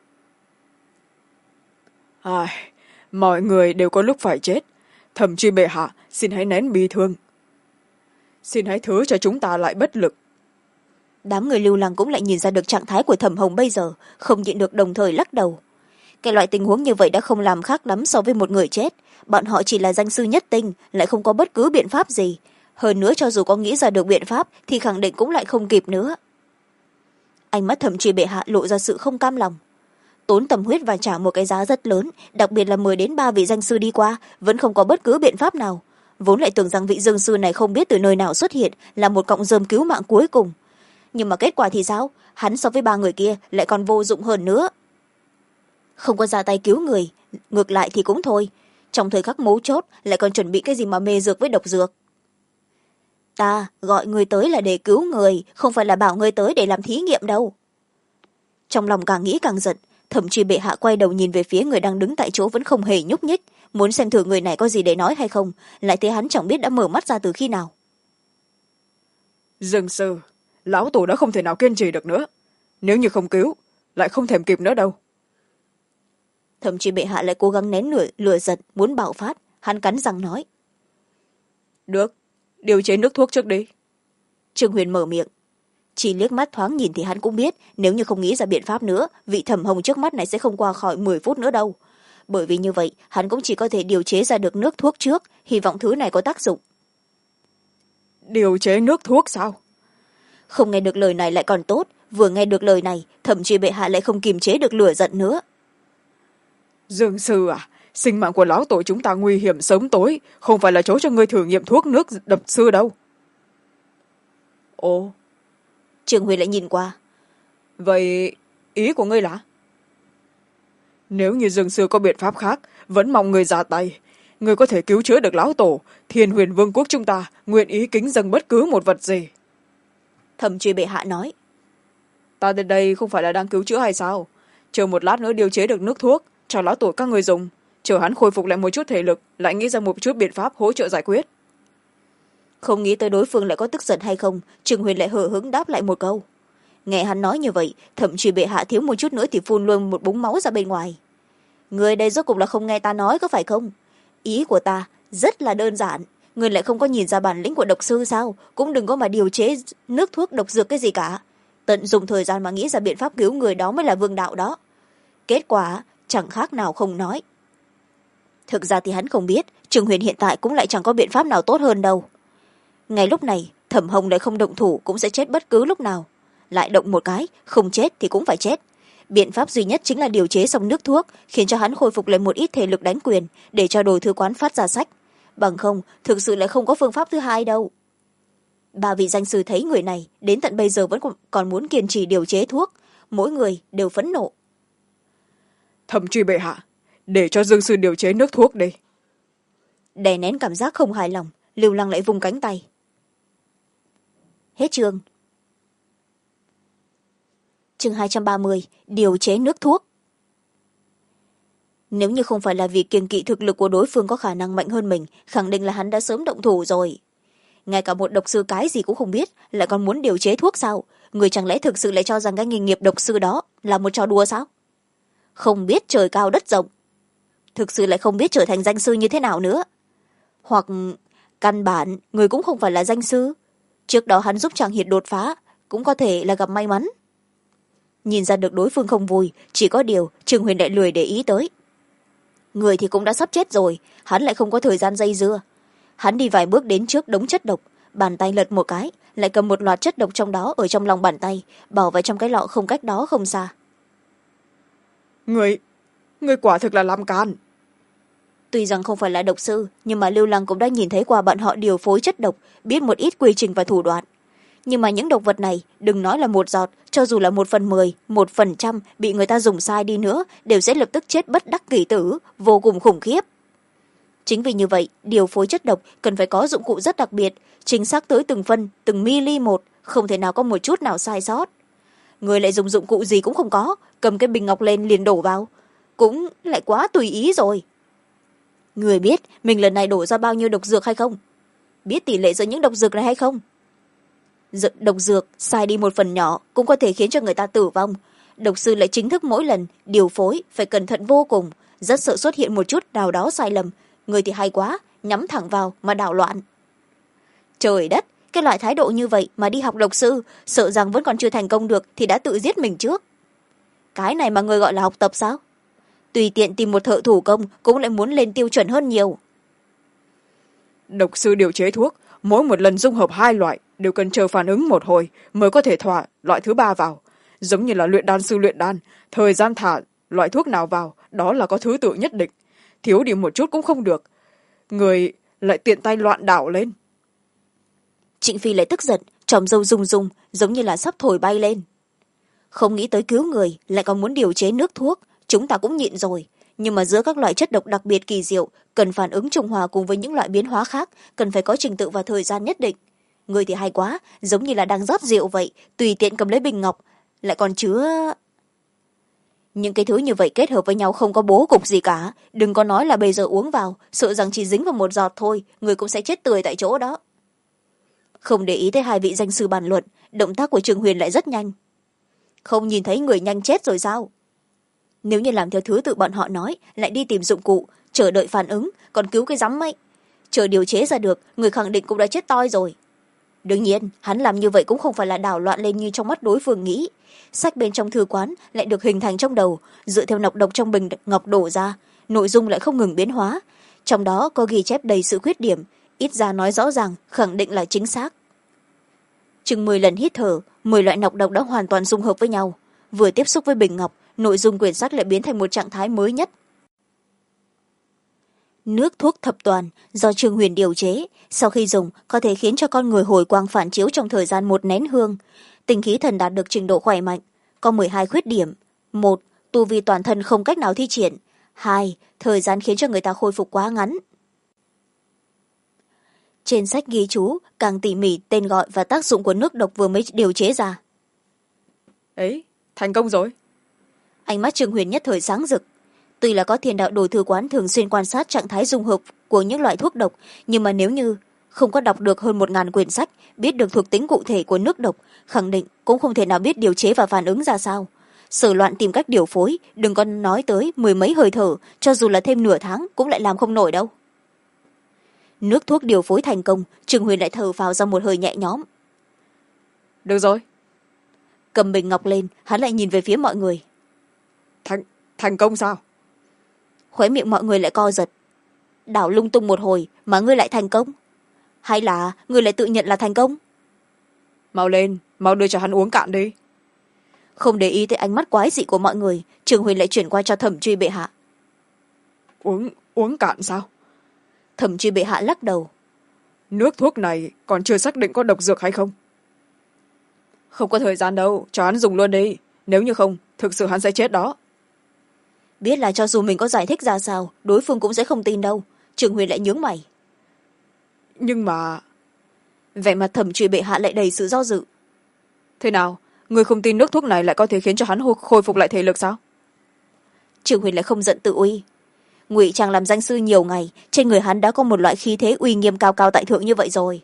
Speaker 2: Ai, mọi người đều có lúc phải chết, Thẩm Truy bệ hạ xin hãy nén bi thương, xin hãy thứ cho chúng ta lại bất lực.
Speaker 1: Đám người lưu lăng cũng lại nhìn ra được trạng thái của Thẩm Hồng bây giờ, không nhịn được đồng thời lắc đầu. Cái loại tình huống như vậy đã không làm khác lắm so với một người chết, bọn họ chỉ là danh sư nhất tinh, lại không có bất cứ biện pháp gì, hơn nữa cho dù có nghĩ ra được biện pháp thì khẳng định cũng lại không kịp nữa. Ánh mắt Thẩm Truy bệ hạ lộ ra sự không cam lòng, tốn tâm huyết và trả một cái giá rất lớn, đặc biệt là 10-3 vị danh sư đi qua vẫn không có bất cứ biện pháp nào, vốn lại tưởng rằng vị dương sư này không biết từ nơi nào xuất hiện, là một cọng rơm cứu mạng cuối cùng, nhưng mà kết quả thì sao, hắn so với 3 người kia lại còn vô dụng hơn nữa. Không có ra tay cứu người, ngược lại thì cũng thôi, trong thời khắc mấu chốt lại còn chuẩn bị cái gì mà mê dược với độc dược. Ta gọi người tới là để cứu người, không phải là bảo người tới để làm thí nghiệm đâu. Trong lòng càng nghĩ càng giận, Thẩm Truy bệ hạ quay đầu nhìn về phía người đang đứng tại chỗ vẫn không hề nhúc nhích, muốn xem thử người này có gì để nói hay không, lại thấy hắn chẳng biết đã mở mắt ra từ khi nào.
Speaker 2: Dương sư, lão tổ đã không thể nào kiên trì được nữa, nếu như không cứu lại không thèm kịp nữa đâu.
Speaker 1: Thẩm Truy bệ hạ lại cố gắng nén lửa giận muốn bạo phát, hắn cắn răng nói.
Speaker 2: Được, điều chế nước thuốc trước đi.
Speaker 1: Trương Huyền mở miệng. Chỉ liếc mắt thoáng nhìn thì hắn cũng biết nếu như không nghĩ ra biện pháp nữa, vị Thẩm Hồng trước mắt này sẽ không qua khỏi 10 phút nữa đâu. Bởi vì như vậy hắn cũng chỉ có thể điều chế ra được nước thuốc trước, hy vọng thứ này có tác dụng.
Speaker 2: Điều chế nước thuốc sao?
Speaker 1: Không nghe được lời này lại còn tốt, vừa nghe được lời này thậm chí bệ hạ lại không kiềm chế được lửa giận nữa.
Speaker 2: Dương sư à, sinh mạng của lão tổ chúng ta nguy hiểm sớm tối, không phải là chỗ cho ngươi thử nghiệm thuốc nước độc sư đâu. Ồ.
Speaker 1: Trương Huyền lại nhìn qua.
Speaker 2: Vậy ý của ngươi là? Nếu như Dương sư có biện pháp khác, vẫn mong ngươi ra tay. Ngươi có thể cứu chữa được lão tổ, Thiên Huyền Vương quốc chúng ta nguyện ý kính dâng bất cứ một vật gì.
Speaker 1: Thẩm truy bệ hạ nói.
Speaker 2: Ta đến đây không phải là đang cứu chữa hay sao? Chờ một lát nữa điều chế được nước thuốc cho lão tổ các người dùng, chờ hắn khôi phục lại một chút thể lực, lại nghĩ ra một chút biện pháp hỗ trợ giải quyết.
Speaker 1: Không nghĩ tới đối phương lại có tức giận hay không, Trương Huyền lại hờ hững đáp lại một câu. Nghe hắn nói như vậy, thậm chí bệ hạ thiếu một chút nữa thì phun luôn một búng máu ra bên ngoài. Người đây rốt cục là không nghe ta nói có phải không? Ý của ta rất là đơn giản, người lại không có nhìn ra bản lĩnh của độc sư sao? Cũng đừng có mà điều chế nước thuốc độc dược cái gì cả. Tận dụng thời gian mà nghĩ ra biện pháp cứu người đó mới là vương đạo đó. Kết quả chẳng khác nào không nói. Thực ra thì hắn không biết Trương Huyền hiện tại cũng lại chẳng có biện pháp nào tốt hơn đâu. Ngay lúc này Thẩm Hồng lại không động thủ cũng sẽ chết bất cứ lúc nào, lại động một cái không chết thì cũng phải chết. Biện pháp duy nhất chính là điều chế xong nước thuốc, khiến cho hắn khôi phục lại một ít thể lực đánh quyền, để cho đồ thư quán phát ra sách. Bằng không thực sự lại không có phương pháp thứ hai đâu. Ba vị danh sư thấy người này đến tận bây giờ vẫn còn muốn kiên trì điều chế thuốc, mỗi người đều phẫn nộ.
Speaker 2: Thẩm truy bệ hạ, để cho Dương sư điều chế nước thuốc đi.
Speaker 1: Đè nén cảm giác không hài lòng, Lưu Lăng lại vung cánh tay. Hết chương. Chương 230, điều chế nước thuốc. Nếu như không phải là vì kiêng kỵ thực lực của đối phương có khả năng mạnh hơn mình, khẳng định là hắn đã sớm động thủ rồi. Ngay cả một độc sư cái gì cũng không biết lại còn muốn điều chế thuốc sao? Người chẳng lẽ thực sự lại cho rằng cái nghề nghiệp độc sư đó là một trò đùa sao? Không biết trời cao đất rộng, thực sự lại không biết trở thành danh sư như thế nào nữa. Hoặc căn bản người cũng không phải là danh sư, trước đó hắn giúp Tràng Hiệt đột phá cũng có thể là gặp may mắn. Nhìn ra được đối phương không vui, chỉ có điều Trương Huyền đại lười để ý tới. Người thì cũng đã sắp chết rồi, hắn lại không có thời gian dây dưa. Hắn đi vài bước đến trước đống chất độc, bàn tay lật một cái lại cầm một loạt chất độc trong đó ở trong lòng bàn tay, bỏ vào trong cái lọ không cách đó không xa.
Speaker 2: Người quả thực là làm can.
Speaker 1: Tuy rằng không phải là độc sư, nhưng mà Lưu Lăng cũng đã nhìn thấy qua bọn họ điều phối chất độc, biết một ít quy trình và thủ đoạn. Nhưng mà những độc vật này đừng nói là một giọt, cho dù là 1/10, 1% bị người ta dùng sai đi nữa đều sẽ lập tức chết bất đắc kỳ tử, vô cùng khủng khiếp. Chính vì như vậy điều phối chất độc cần phải có dụng cụ rất đặc biệt, chính xác tới từng phân từng mili một, không thể nào có một chút nào sai sót. Người lại dùng dụng cụ gì cũng không có, cầm cái bình ngọc lên liền đổ vào, cũng lại quá tùy ý rồi. Người biết mình lần này đổ ra bao nhiêu độc dược hay không? Biết tỷ lệ giữa những độc dược này hay không? Độc dược sai đi một phần nhỏ cũng có thể khiến cho người ta tử vong. Độc sư lại chính thức mỗi lần điều phối phải cẩn thận vô cùng, rất sợ xuất hiện một chút nào đó sai lầm. Người thì hay quá, nhắm thẳng vào mà đảo loạn. Trời đất, cái loại thái độ như vậy mà đi học độc sư, sợ rằng vẫn còn chưa thành công được thì đã tự giết mình trước. Cái này mà người gọi là học tập sao? Tùy tiện tìm một thợ thủ công cũng lại muốn lên tiêu chuẩn hơn nhiều.
Speaker 2: Độc sư điều chế thuốc, mỗi một lần dung hợp hai loại đều cần chờ phản ứng một hồi mới có thể thỏa loại thứ ba vào. Giống như là luyện đan sư luyện đan, thời gian thả loại thuốc nào vào đó là có thứ tự nhất định, thiếu đi một chút cũng không được. Người lại tiện tay loạn đảo lên.
Speaker 1: Trịnh Phi lại tức giận, tròm râu rung rung giống như là sắp thổi bay lên. Không nghĩ tới cứu người lại còn muốn điều chế nước thuốc, chúng ta cũng nhịn rồi, nhưng mà giữa các loại chất độc đặc biệt kỳ diệu cần phản ứng trung hòa cùng với những loại biến hóa khác, cần phải có trình tự và thời gian nhất định. Người thì hay quá, giống như là đang rót rượu vậy, tùy tiện cầm lấy bình ngọc lại còn chứa những cái thứ như vậy kết hợp với nhau không có bố cục gì cả. Đừng có nói là bây giờ uống vào, sợ rằng chỉ dính vào một giọt thôi người cũng sẽ chết tươi tại chỗ đó. Không để ý tới hai vị danh sư bàn luận, động tác của Trương Huyền lại rất nhanh. Không nhìn thấy người nhanh chết rồi sao? Nếu như làm theo thứ tự bọn họ nói, lại đi tìm dụng cụ, chờ đợi phản ứng còn cứu cái rắm ấy. Chờ điều chế ra được, người khẳng định cũng đã chết toi rồi. Đương nhiên hắn làm như vậy cũng không phải là đảo loạn lên như trong mắt đối phương nghĩ. Sách bên trong thư quán lại được hình thành trong đầu, dựa theo nọc độc trong bình ngọc đổ ra, nội dung lại không ngừng biến hóa. Trong đó có ghi chép đầy sự khuyết điểm, ít ra nói rõ ràng, khẳng định là chính xác. Chừng 10 lần hít thở, 10 loại nọc độc đã hoàn toàn dung hợp với nhau. Vừa tiếp xúc với bình ngọc, nội dung quyển sách lại biến thành một trạng thái mới nhất. Nước thuốc thập toàn do Trương Huyền điều chế, sau khi dùng có thể khiến cho con người hồi quang phản chiếu trong thời gian 1 nén hương. Tinh khí thần đạt được trình độ khỏe mạnh, có 12 khuyết điểm. 1. Tu vi toàn thân không cách nào thi triển. 2. Thời gian khiến cho người ta khôi phục quá ngắn. Trên sách ghi chú càng tỉ mỉ tên gọi và tác dụng của nước độc vừa mới điều chế ra.
Speaker 2: Ấy, thành công rồi.
Speaker 1: Ánh mắt Trương Huyền nhất thời sáng rực. Tuy là có Thiên Đạo Đồ thư quán thường xuyên quan sát trạng thái dung hợp của những loại thuốc độc, nhưng mà nếu như không có đọc được hơn 1000 quyển sách, biết được thuộc tính cụ thể của nước độc, khẳng định cũng không thể nào biết điều chế và phản ứng ra sao. Sở loạn tìm cách điều phối, đừng có nói tới 10 mấy hơi thở, cho dù là thêm nửa tháng cũng lại làm không nổi đâu. Nước thuốc điều phối thành công, Trương Huyền lại thở phào ra một hơi nhẹ nhõm.
Speaker 2: Được rồi.
Speaker 1: Cầm bình ngọc lên, hắn lại nhìn về phía mọi người.
Speaker 2: Thành công sao?
Speaker 1: Khóe miệng mọi người lại co giật. Đảo lung tung một hồi mà ngươi lại thành công? Hay là ngươi lại tự nhận là thành công?
Speaker 2: Mau lên, mau đưa cho hắn uống cạn đi.
Speaker 1: Không để ý tới ánh mắt quái dị của mọi người, Trương Huyền lại chuyển qua cho Thẩm Truy bệ hạ.
Speaker 2: Uống cạn sao?
Speaker 1: Thẩm Truy bệ hạ lắc đầu.
Speaker 2: Nước thuốc này còn chưa xác định có độc dược hay không. Không có thời gian đâu, cho hắn dùng luôn đi. Nếu như không, thực sự hắn sẽ chết đó.
Speaker 1: Biết là cho dù mình có giải thích ra sao, đối phương cũng sẽ không tin đâu. Trương Huyền lại nhướng mày.
Speaker 2: Nhưng mà...
Speaker 1: Vẻ mặt Thẩm Truy bệ hạ lại đầy sự do dự.
Speaker 2: Thế nào, người không tin nước thuốc này lại có thể khiến cho hắn khôi phục lại thể lực sao?
Speaker 1: Trương Huyền lại không giận tự uy. Ngụy Trang làm danh sư nhiều ngày, trên người hắn đã có một loại khí thế uy nghiêm cao cao tại thượng như vậy rồi.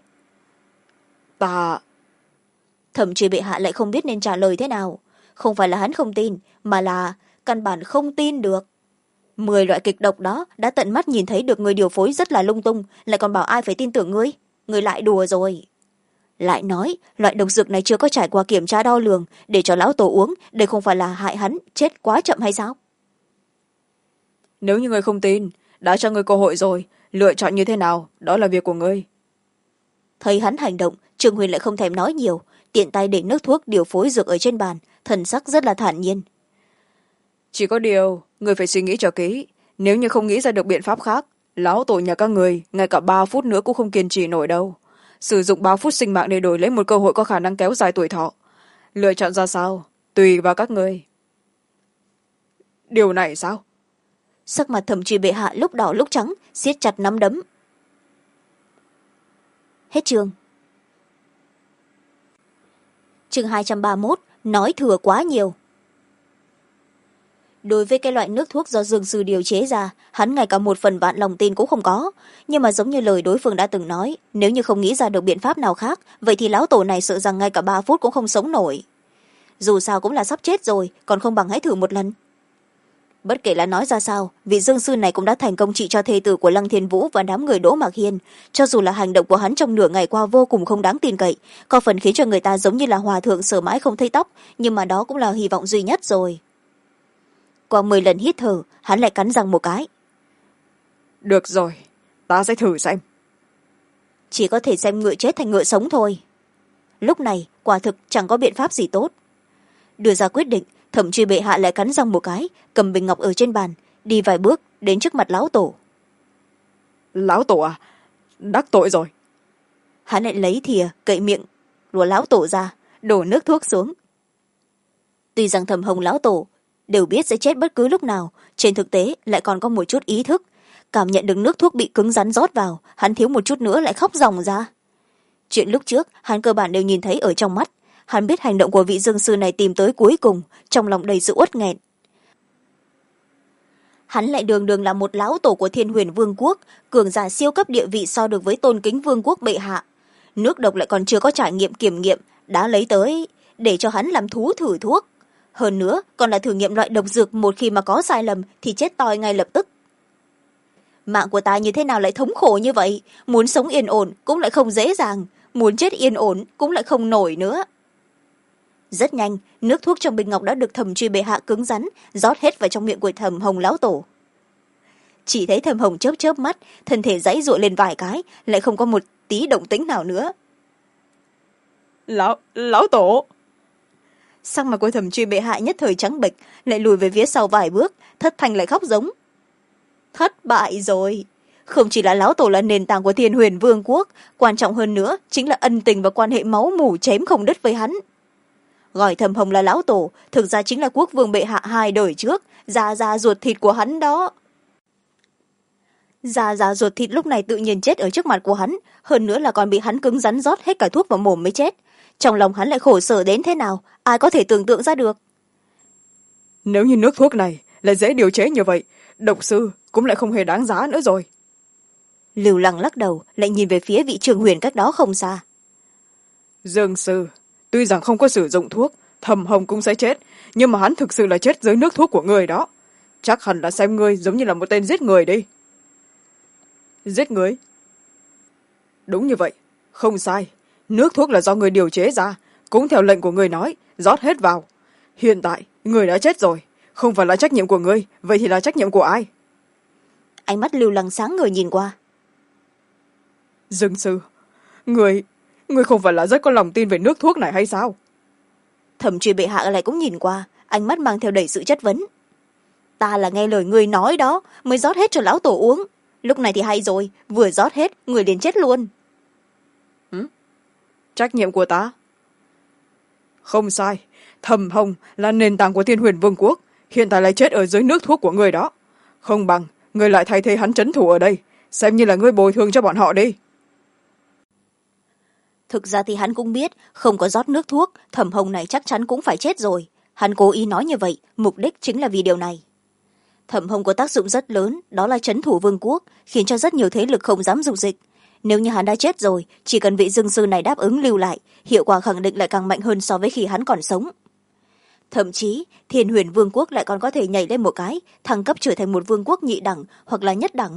Speaker 1: Thẩm Truy bệ hạ lại không biết nên trả lời thế nào. Không phải là hắn không tin, mà là căn bản không tin được. 10 loại kịch độc đó đã tận mắt nhìn thấy được người điều phối rất là lung tung, lại còn bảo ai phải tin tưởng ngươi. Ngươi lại đùa rồi. Lại nói loại độc dược này chưa có trải qua kiểm tra đo lường, để cho lão tổ uống, đây không phải là hại hắn chết quá chậm hay sao?
Speaker 2: Nếu như ngươi không tin, đã cho ngươi cơ hội rồi, lựa chọn như thế nào đó là việc của ngươi.
Speaker 1: Thấy hắn hành động, Trương Huyền lại không thèm nói nhiều, tiện tay để nước thuốc điều phối dược ở trên bàn, thần sắc rất là thản nhiên.
Speaker 2: Chỉ có điều ngươi phải suy nghĩ cho kỹ, nếu như không nghĩ ra được biện pháp khác, lão tổ nhà các người ngay cả 3 phút nữa cũng không kiên trì nổi đâu. Sử dụng 3 phút sinh mạng để đổi lấy một cơ hội có khả năng kéo dài tuổi thọ. Lựa chọn ra sao tùy vào các ngươi. Điều này sao?
Speaker 1: Sắc mặt Thẩm Truy bệ hạ lúc đỏ lúc trắng, siết chặt nắm đấm. Hết chương. Chương 231, nói thừa quá nhiều. Đối với cái loại nước thuốc do Dương Sư điều chế ra, hắn ngay cả 1/1000 lòng tin cũng không có. Nhưng mà giống như lời đối phương đã từng nói, nếu như không nghĩ ra được biện pháp nào khác, vậy thì lão tổ này sợ rằng ngay cả 3 phút cũng không sống nổi. Dù sao cũng là sắp chết rồi, còn không bằng hãy thử một lần. Bất kể là nói ra sao, vị Dương Sư này cũng đã thành công trị cho thê tử của Lăng Thiên Vũ và đám người Đỗ Mạc Hiên. Cho dù là hành động của hắn trong nửa ngày qua vô cùng không đáng tin cậy, có phần khiến cho người ta giống như là hòa thượng sờ mãi không thấy tóc, nhưng mà đó cũng là hy vọng duy nhất rồi. Qua 10 lần hít thở, hắn lại cắn răng một cái.
Speaker 2: Được rồi, ta sẽ thử xem.
Speaker 1: Chỉ có thể xem ngựa chết thành ngựa sống thôi. Lúc này quả thực chẳng có biện pháp gì tốt. Đưa ra quyết định, Thẩm Truy bệ hạ lại cắn răng một cái, cầm bình ngọc ở trên bàn, đi vài bước đến trước mặt lão tổ.
Speaker 2: Lão tổ à, đắc tội rồi.
Speaker 1: Hắn lại lấy thìa cậy miệng của lão tổ ra, đổ nước thuốc xuống. Tuy rằng Thẩm Hồng lão tổ đều biết sẽ chết bất cứ lúc nào, trên thực tế lại còn có một chút ý thức. Cảm nhận được nước thuốc bị cứng rắn rót vào, hắn thiếu một chút nữa lại khóc ròng ra. Chuyện lúc trước hắn cơ bản đều nhìn thấy ở trong mắt. Hắn biết hành động của vị Dương Sư này tìm tới cuối cùng, trong lòng đầy sự uất nghẹn. Hắn lại đường đường là một lão tổ của Thiên Huyền Vương quốc, cường giả siêu cấp địa vị so được với tôn kính vương quốc bệ hạ. Nước độc lại còn chưa có trải nghiệm kiểm nghiệm, đã lấy tới để cho hắn làm thú thử thuốc. Hơn nữa còn là thử nghiệm loại độc dược, một khi mà có sai lầm thì chết toi ngay lập tức. mạng của ta như thế nào lại thống khổ như vậy, muốn sống yên ổn cũng lại không dễ dàng, muốn chết yên ổn cũng lại không nổi nữa. Rất nhanh, nước thuốc trong bình ngọc đã được Thẩm Truy bệ hạ cứng rắn rót hết vào trong miệng của Thẩm Hồng lão tổ. Chỉ thấy Thẩm Hồng chớp chớp mắt, thân thể giãy giụa lên vài cái, lại không có một tí động tĩnh nào nữa.
Speaker 2: Lão tổ.
Speaker 1: Sắc mặt của Thẩm Truy bệ hạ nhất thời trắng bệch, lại lùi về phía sau vài bước, thất thanh lại khóc giống. Thất bại rồi. Không chỉ là lão tổ là nền tảng của Thiên Huyền Vương quốc, quan trọng hơn nữa chính là ân tình và quan hệ máu mủ chém không đứt với hắn. Gọi Thẩm Hồng là lão tổ, thực ra chính là quốc vương bệ hạ 2 đời trước, già ruột thịt của hắn đó. Già ruột thịt lúc này tự nhiên chết ở trước mặt của hắn, hơn nữa là còn bị hắn cứng rắn rót hết cả thuốc vào mồm mới chết. Trong lòng hắn lại khổ sở đến thế nào, ai có thể tưởng tượng ra được.
Speaker 2: Nếu như nước thuốc này lại dễ điều chế như vậy, độc sư cũng lại không hề đáng giá nữa rồi.
Speaker 1: Lưu Lăng lắc đầu, lại nhìn về phía vị Trường Huyền cách đó không xa.
Speaker 2: Dương sư, tuy rằng không có sử dụng thuốc, Thẩm Hồng cũng sẽ chết, nhưng mà hắn thực sự là chết dưới nước thuốc của người đó. Chắc hẳn là xem ngươi giống như là một tên giết người đi. Giết người? Đúng như vậy, không sai. Nước thuốc là do người điều chế ra, cũng theo lệnh của người nói, rót hết vào. Hiện tại, người đã chết rồi, không phải là trách nhiệm của ngươi, vậy thì là trách nhiệm của ai?
Speaker 1: Ánh mắt Lưu Lăng sáng người nhìn qua.
Speaker 2: Dương sư, người không phải là rất có lòng tin về nước thuốc này hay sao?
Speaker 1: Thẩm Truy bệ hạ lại cũng nhìn qua, ánh mắt mang theo đầy sự chất vấn. Ta là nghe lời người nói đó, mới rót hết cho lão tổ uống. Lúc này thì hay rồi, vừa rót hết, người liền chết luôn.
Speaker 2: Trách nhiệm của ta? Không sai, Thẩm Hồng là nền tảng của Thiên Huyền Vương quốc, hiện tại lại chết ở dưới nước thuốc của người đó. Không bằng, người lại thay thế hắn trấn thủ ở đây, xem như là ngươi bồi thường cho bọn họ đi.
Speaker 1: Thực ra thì hắn cũng biết, không có rót nước thuốc, Thẩm Hồng này chắc chắn cũng phải chết rồi. Hắn cố ý nói như vậy, mục đích chính là vì điều này. Thẩm Hồng có tác dụng rất lớn, đó là trấn thủ vương quốc, khiến cho rất nhiều thế lực không dám dục dịch. Nếu như hắn đã chết rồi, chỉ cần vị dương sư này đáp ứng lưu lại, hiệu quả khẳng định lại càng mạnh hơn so với khi hắn còn sống. Thậm chí, Thiên Huyền Vương quốc lại còn có thể nhảy lên một cái, thăng cấp trở thành một vương quốc nhị đẳng hoặc là nhất đẳng.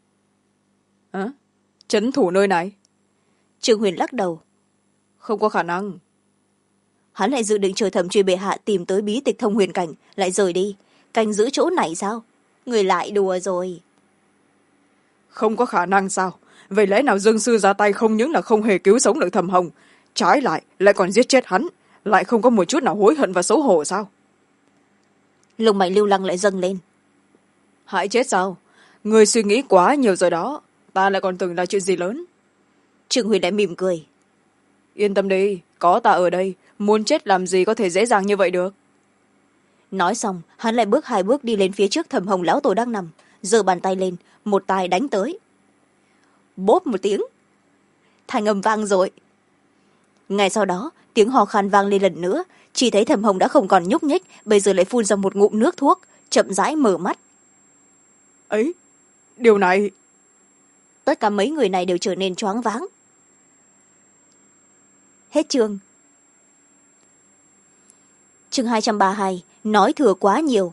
Speaker 2: Trấn thủ nơi này?
Speaker 1: Trương Huyền lắc đầu.
Speaker 2: Không có khả năng.
Speaker 1: Hắn lại dự định chờ Thẩm Truy bệ hạ tìm tới bí tịch thông huyền cảnh, lại rời đi. Canh giữ chỗ này sao? Người lại đùa rồi.
Speaker 2: Không có khả năng sao? Vậy lẽ nào Dương sư ra tay không những là không hề cứu sống được Thẩm Hồng, trái lại còn giết chết hắn, lại không có một chút nào hối hận và xấu hổ sao?
Speaker 1: Lông mày Lưu Lăng lại dâng lên.
Speaker 2: Hại chết sao? Người suy nghĩ quá nhiều rồi đó, ta lại còn tưởng là chuyện gì lớn.
Speaker 1: Trương Huyền lại mỉm cười.
Speaker 2: Yên tâm đi, có ta ở đây, muốn chết làm gì có thể dễ dàng như vậy được.
Speaker 1: Nói xong, hắn lại bước 2 bước đi lên phía trước Thẩm Hồng lão tổ đang nằm, giơ bàn tay lên, một tay đánh tới. Bốp một tiếng, thanh âm vang rồi. Ngay sau đó, tiếng hò khan vang lên lần nữa, chỉ thấy Thẩm Hồng đã không còn nhúc nhích, bây giờ lại phun ra một ngụm nước thuốc, chậm rãi mở mắt.
Speaker 2: Ấy, điều này...
Speaker 1: Tất cả mấy người này đều trở nên choáng váng. Hết chương. Chương 232, nói thừa quá nhiều.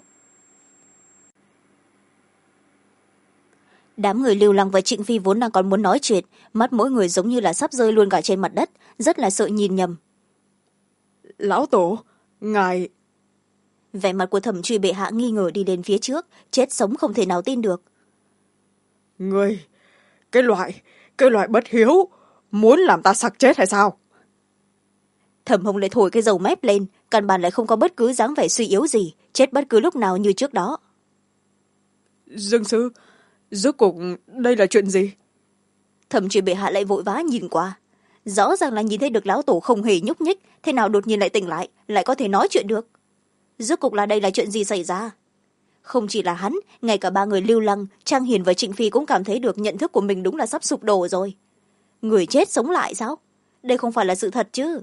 Speaker 1: Đám người Lưu Lăng và Trịnh Phi vốn đang còn muốn nói chuyện, mắt mỗi người giống như là sắp rơi luôn cả trên mặt đất, rất là sợ nhìn nhầm.
Speaker 2: Lão tổ, ngài...
Speaker 1: Vẻ mặt của Thẩm Truy bệ hạ nghi ngờ đi lên phía trước, chết sống không thể nào tin được.
Speaker 2: Người, cái loại bất hiếu, muốn làm ta sặc chết hay sao?
Speaker 1: Thẩm Hồng lại thổi cái dầu mép lên, căn bản lại không có bất cứ dáng vẻ suy yếu gì, chết bất cứ lúc nào như trước đó.
Speaker 2: Dương sư, rốt cuộc đây là chuyện gì?
Speaker 1: Thẩm Truy bệ hạ lại vội vã nhìn qua, rõ ràng là nhìn thấy được lão tổ không hề nhúc nhích, thế nào đột nhiên lại tỉnh lại có thể nói chuyện được. Rốt cuộc là đây là chuyện gì xảy ra? Không chỉ là hắn, ngay cả 3 người Lưu Lăng, Trang Hiền và Trịnh Phi cũng cảm thấy được nhận thức của mình đúng là sắp sụp đổ rồi. Người chết sống lại sao? Đây không phải là sự thật chứ?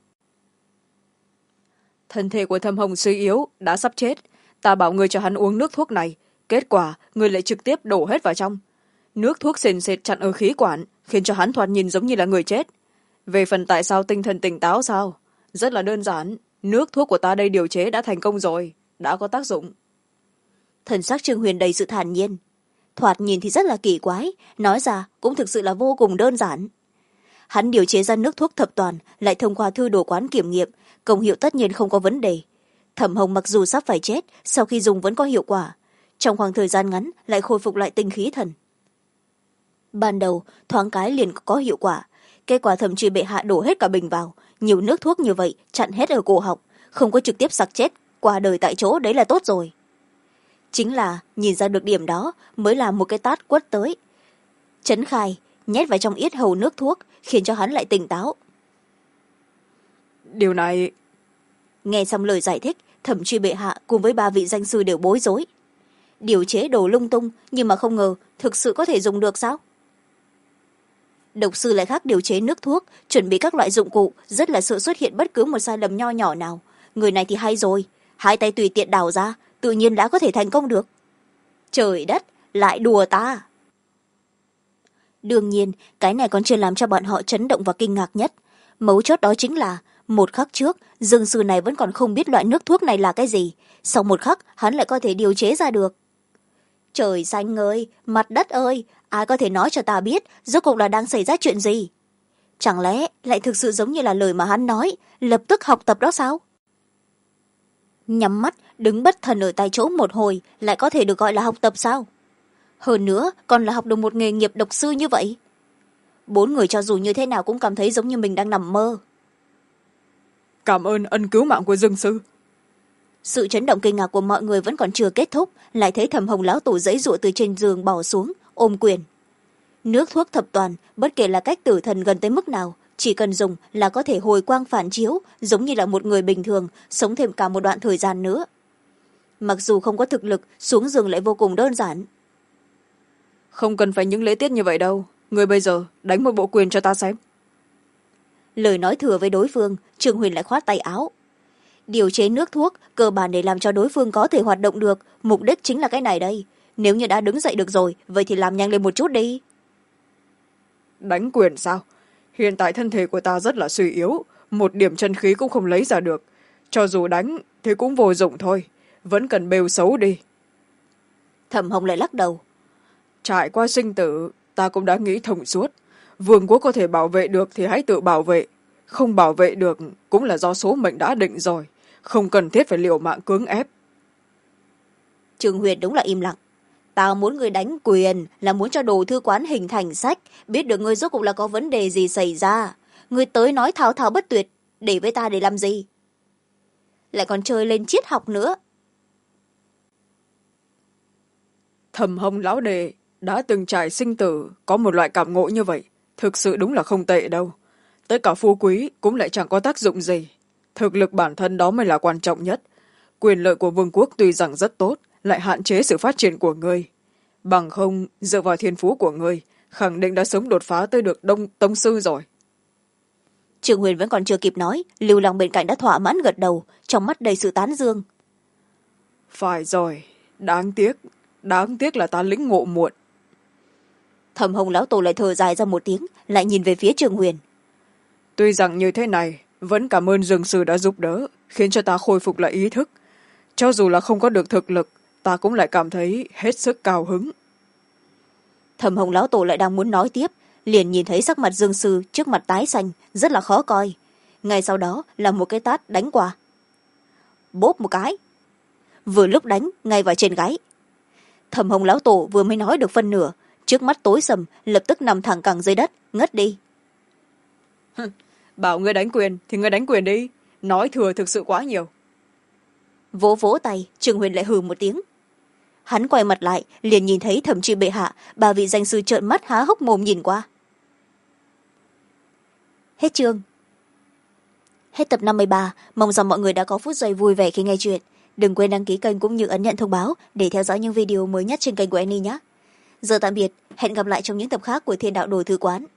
Speaker 2: Thân thể của Thẩm Hồng suy yếu, đã sắp chết. Ta bảo người cho hắn uống nước thuốc này, kết quả người lại trực tiếp đổ hết vào trong. Nước thuốc sền sệt chặn ở khí quản, khiến cho hắn thoạt nhìn giống như là người chết. Về phần tại sao tinh thần tỉnh táo sao? Rất là đơn giản, nước thuốc của ta đây điều chế đã thành công rồi, đã có tác dụng.
Speaker 1: Thần sắc Trương Huyền đầy sự thản nhiên. thoạt nhìn thì rất là kỳ quái, nói ra cũng thực sự là vô cùng đơn giản. Hắn điều chế ra nước thuốc thập toàn, lại thông qua thư đồ quán kiểm nghiệm, công hiệu tất nhiên không có vấn đề. Thẩm Hồng mặc dù sắp phải chết, sau khi dùng vẫn có hiệu quả, trong khoảng thời gian ngắn lại khôi phục lại tinh khí thần. Ban đầu thoáng cái liền có hiệu quả, kết quả thậm chí bệ hạ đổ hết cả bình vào, nhiều nước thuốc như vậy chặn hết ở cổ họng, không có trực tiếp sặc chết qua đời tại chỗ, đấy là tốt rồi. Chính là nhìn ra được điểm đó mới là một cái tát quất tới. Trấn khai nhét vào trong yết hầu nước thuốc, khiến cho hắn lại tỉnh táo.
Speaker 2: Điều này...
Speaker 1: Nghe xong lời giải thích, thẩm truy bệ hạ cùng với ba vị danh sư đều bối rối. Điều chế đồ lung tung, nhưng mà không ngờ thực sự có thể dùng được sao? Độc sư lại khác điều chế nước thuốc, chuẩn bị các loại dụng cụ, rất là sợ xuất hiện bất cứ một sai lầm nho nhỏ nào. Người này thì hay rồi, hai tay tùy tiện đào ra, tự nhiên đã có thể thành công được. Trời đất, lại đùa ta. Đương nhiên, cái này còn chưa làm cho bọn họ chấn động và kinh ngạc nhất. Mấu chốt đó chính là, một khắc trước, dương sư này vẫn còn không biết loại nước thuốc này là cái gì. Sau một khắc, hắn lại có thể điều chế ra được. Trời xanh ơi, mặt đất ơi, ai có thể nói cho ta biết rốt cuộc là đang xảy ra chuyện gì? Chẳng lẽ lại thực sự giống như là lời mà hắn nói, lập tức học tập đó sao? Nhắm mắt, đứng bất thần ở tại chỗ một hồi, lại có thể được gọi là học tập sao? Hơn nữa, còn là học được một nghề nghiệp độc sư như vậy. Bốn người cho dù như thế nào cũng cảm thấy giống như mình đang nằm mơ.
Speaker 2: Cảm ơn ân cứu mạng của Dương sư.
Speaker 1: Sự chấn động kinh ngạc của mọi người vẫn còn chưa kết thúc, lại thấy Thẩm Hồng lão tổ giãy giụa từ trên giường bỏ xuống, ôm quyền. Nước thuốc thập toàn, bất kể là cách tử thần gần tới mức nào, chỉ cần dùng là có thể hồi quang phản chiếu, giống như là một người bình thường, sống thêm cả một đoạn thời gian nữa. Mặc dù không có thực lực, xuống giường lại vô cùng đơn giản.
Speaker 2: Không cần phải những lễ tiết như vậy đâu. Người bây giờ đánh một bộ quyền cho ta xem.
Speaker 1: Lời nói thừa với đối phương, Trương Huyền lại khoát tay áo. Điều chế nước thuốc cơ bản để làm cho đối phương có thể hoạt động được, mục đích chính là cái này đây. Nếu như đã đứng dậy được rồi, vậy thì làm nhanh lên một chút đi.
Speaker 2: Đánh quyền sao? Hiện tại thân thể của ta rất là suy yếu, một điểm chân khí cũng không lấy ra được. Cho dù đánh thì cũng vô dụng thôi, vẫn cần bêu xấu đi.
Speaker 1: Thẩm Hồng lại lắc đầu.
Speaker 2: Trải qua sinh tử, ta cũng đã nghĩ thông suốt. Vương quốc có thể bảo vệ được thì hãy tự bảo vệ. Không bảo vệ được cũng là do số mệnh đã định rồi. Không cần thiết phải liều mạng cưỡng ép.
Speaker 1: Trương Huyền đúng là im lặng. Tao muốn người đánh quyền là muốn cho đồ thư quán hình thành sách, biết được ngươi rốt cuộc là có vấn đề gì xảy ra. Ngươi tới nói thao thao bất tuyệt, để với ta để làm gì? Lại còn chơi lên triết học nữa.
Speaker 2: Thẩm Hồng lão đệ đã từng trải sinh tử, có một loại cảm ngộ như vậy, thực sự đúng là không tệ đâu. Tất cả phú quý cũng lại chẳng có tác dụng gì. Thực lực bản thân đó mới là quan trọng nhất. Quyền lợi của vương quốc tuy rằng rất tốt, lại hạn chế sự phát triển của ngươi. Bằng không, dựa vào thiên phú của ngươi, khẳng định đã sớm đột phá tới được tông sư rồi.
Speaker 1: Trương Huyền vẫn còn chưa kịp nói, Lưu Long bên cạnh đã thỏa mãn gật đầu, trong mắt đầy sự tán dương.
Speaker 2: Phải rồi, đáng tiếc là ta lĩnh ngộ muộn.
Speaker 1: Thẩm Hồng lão tổ lại thở dài ra một tiếng, lại nhìn về phía Trương Huyền.
Speaker 2: Tuy rằng như thế này, vẫn cảm ơn Dương sư đã giúp đỡ, khiến cho ta khôi phục lại ý thức. Cho dù là không có được thực lực, ta cũng lại cảm thấy hết sức cao hứng.
Speaker 1: Thẩm Hồng lão tổ lại đang muốn nói tiếp, liền nhìn thấy sắc mặt Dương sư trước mặt tái xanh, rất là khó coi. Ngay sau đó là một cái tát đánh qua. Bốp một cái. Vừa lúc đánh ngay vào trên gáy. Thẩm Hồng lão tổ vừa mới nói được phân nửa, trước mắt tối sầm, lập tức nằm thẳng cẳng dưới đất, ngất đi.
Speaker 2: Bảo ngươi đánh quyền thì ngươi đánh quyền đi, nói thừa thực sự quá nhiều.
Speaker 1: Vỗ vỗ tay, Trương Huyền lại hừ một tiếng. Hắn quay mặt lại, liền nhìn thấy thẩm tri bệ hạ, ba vị danh sư trợn mắt há hốc mồm nhìn qua. Hết chương. Hết tập 53, mong rằng mọi người đã có phút giây vui vẻ khi nghe chuyện. Đừng quên đăng ký kênh cũng như ấn nhận thông báo để theo dõi những video mới nhất trên kênh của Annie nhé. Giờ tạm biệt, hẹn gặp lại trong những tập khác của Thiên Đạo Đồ Thư Quán.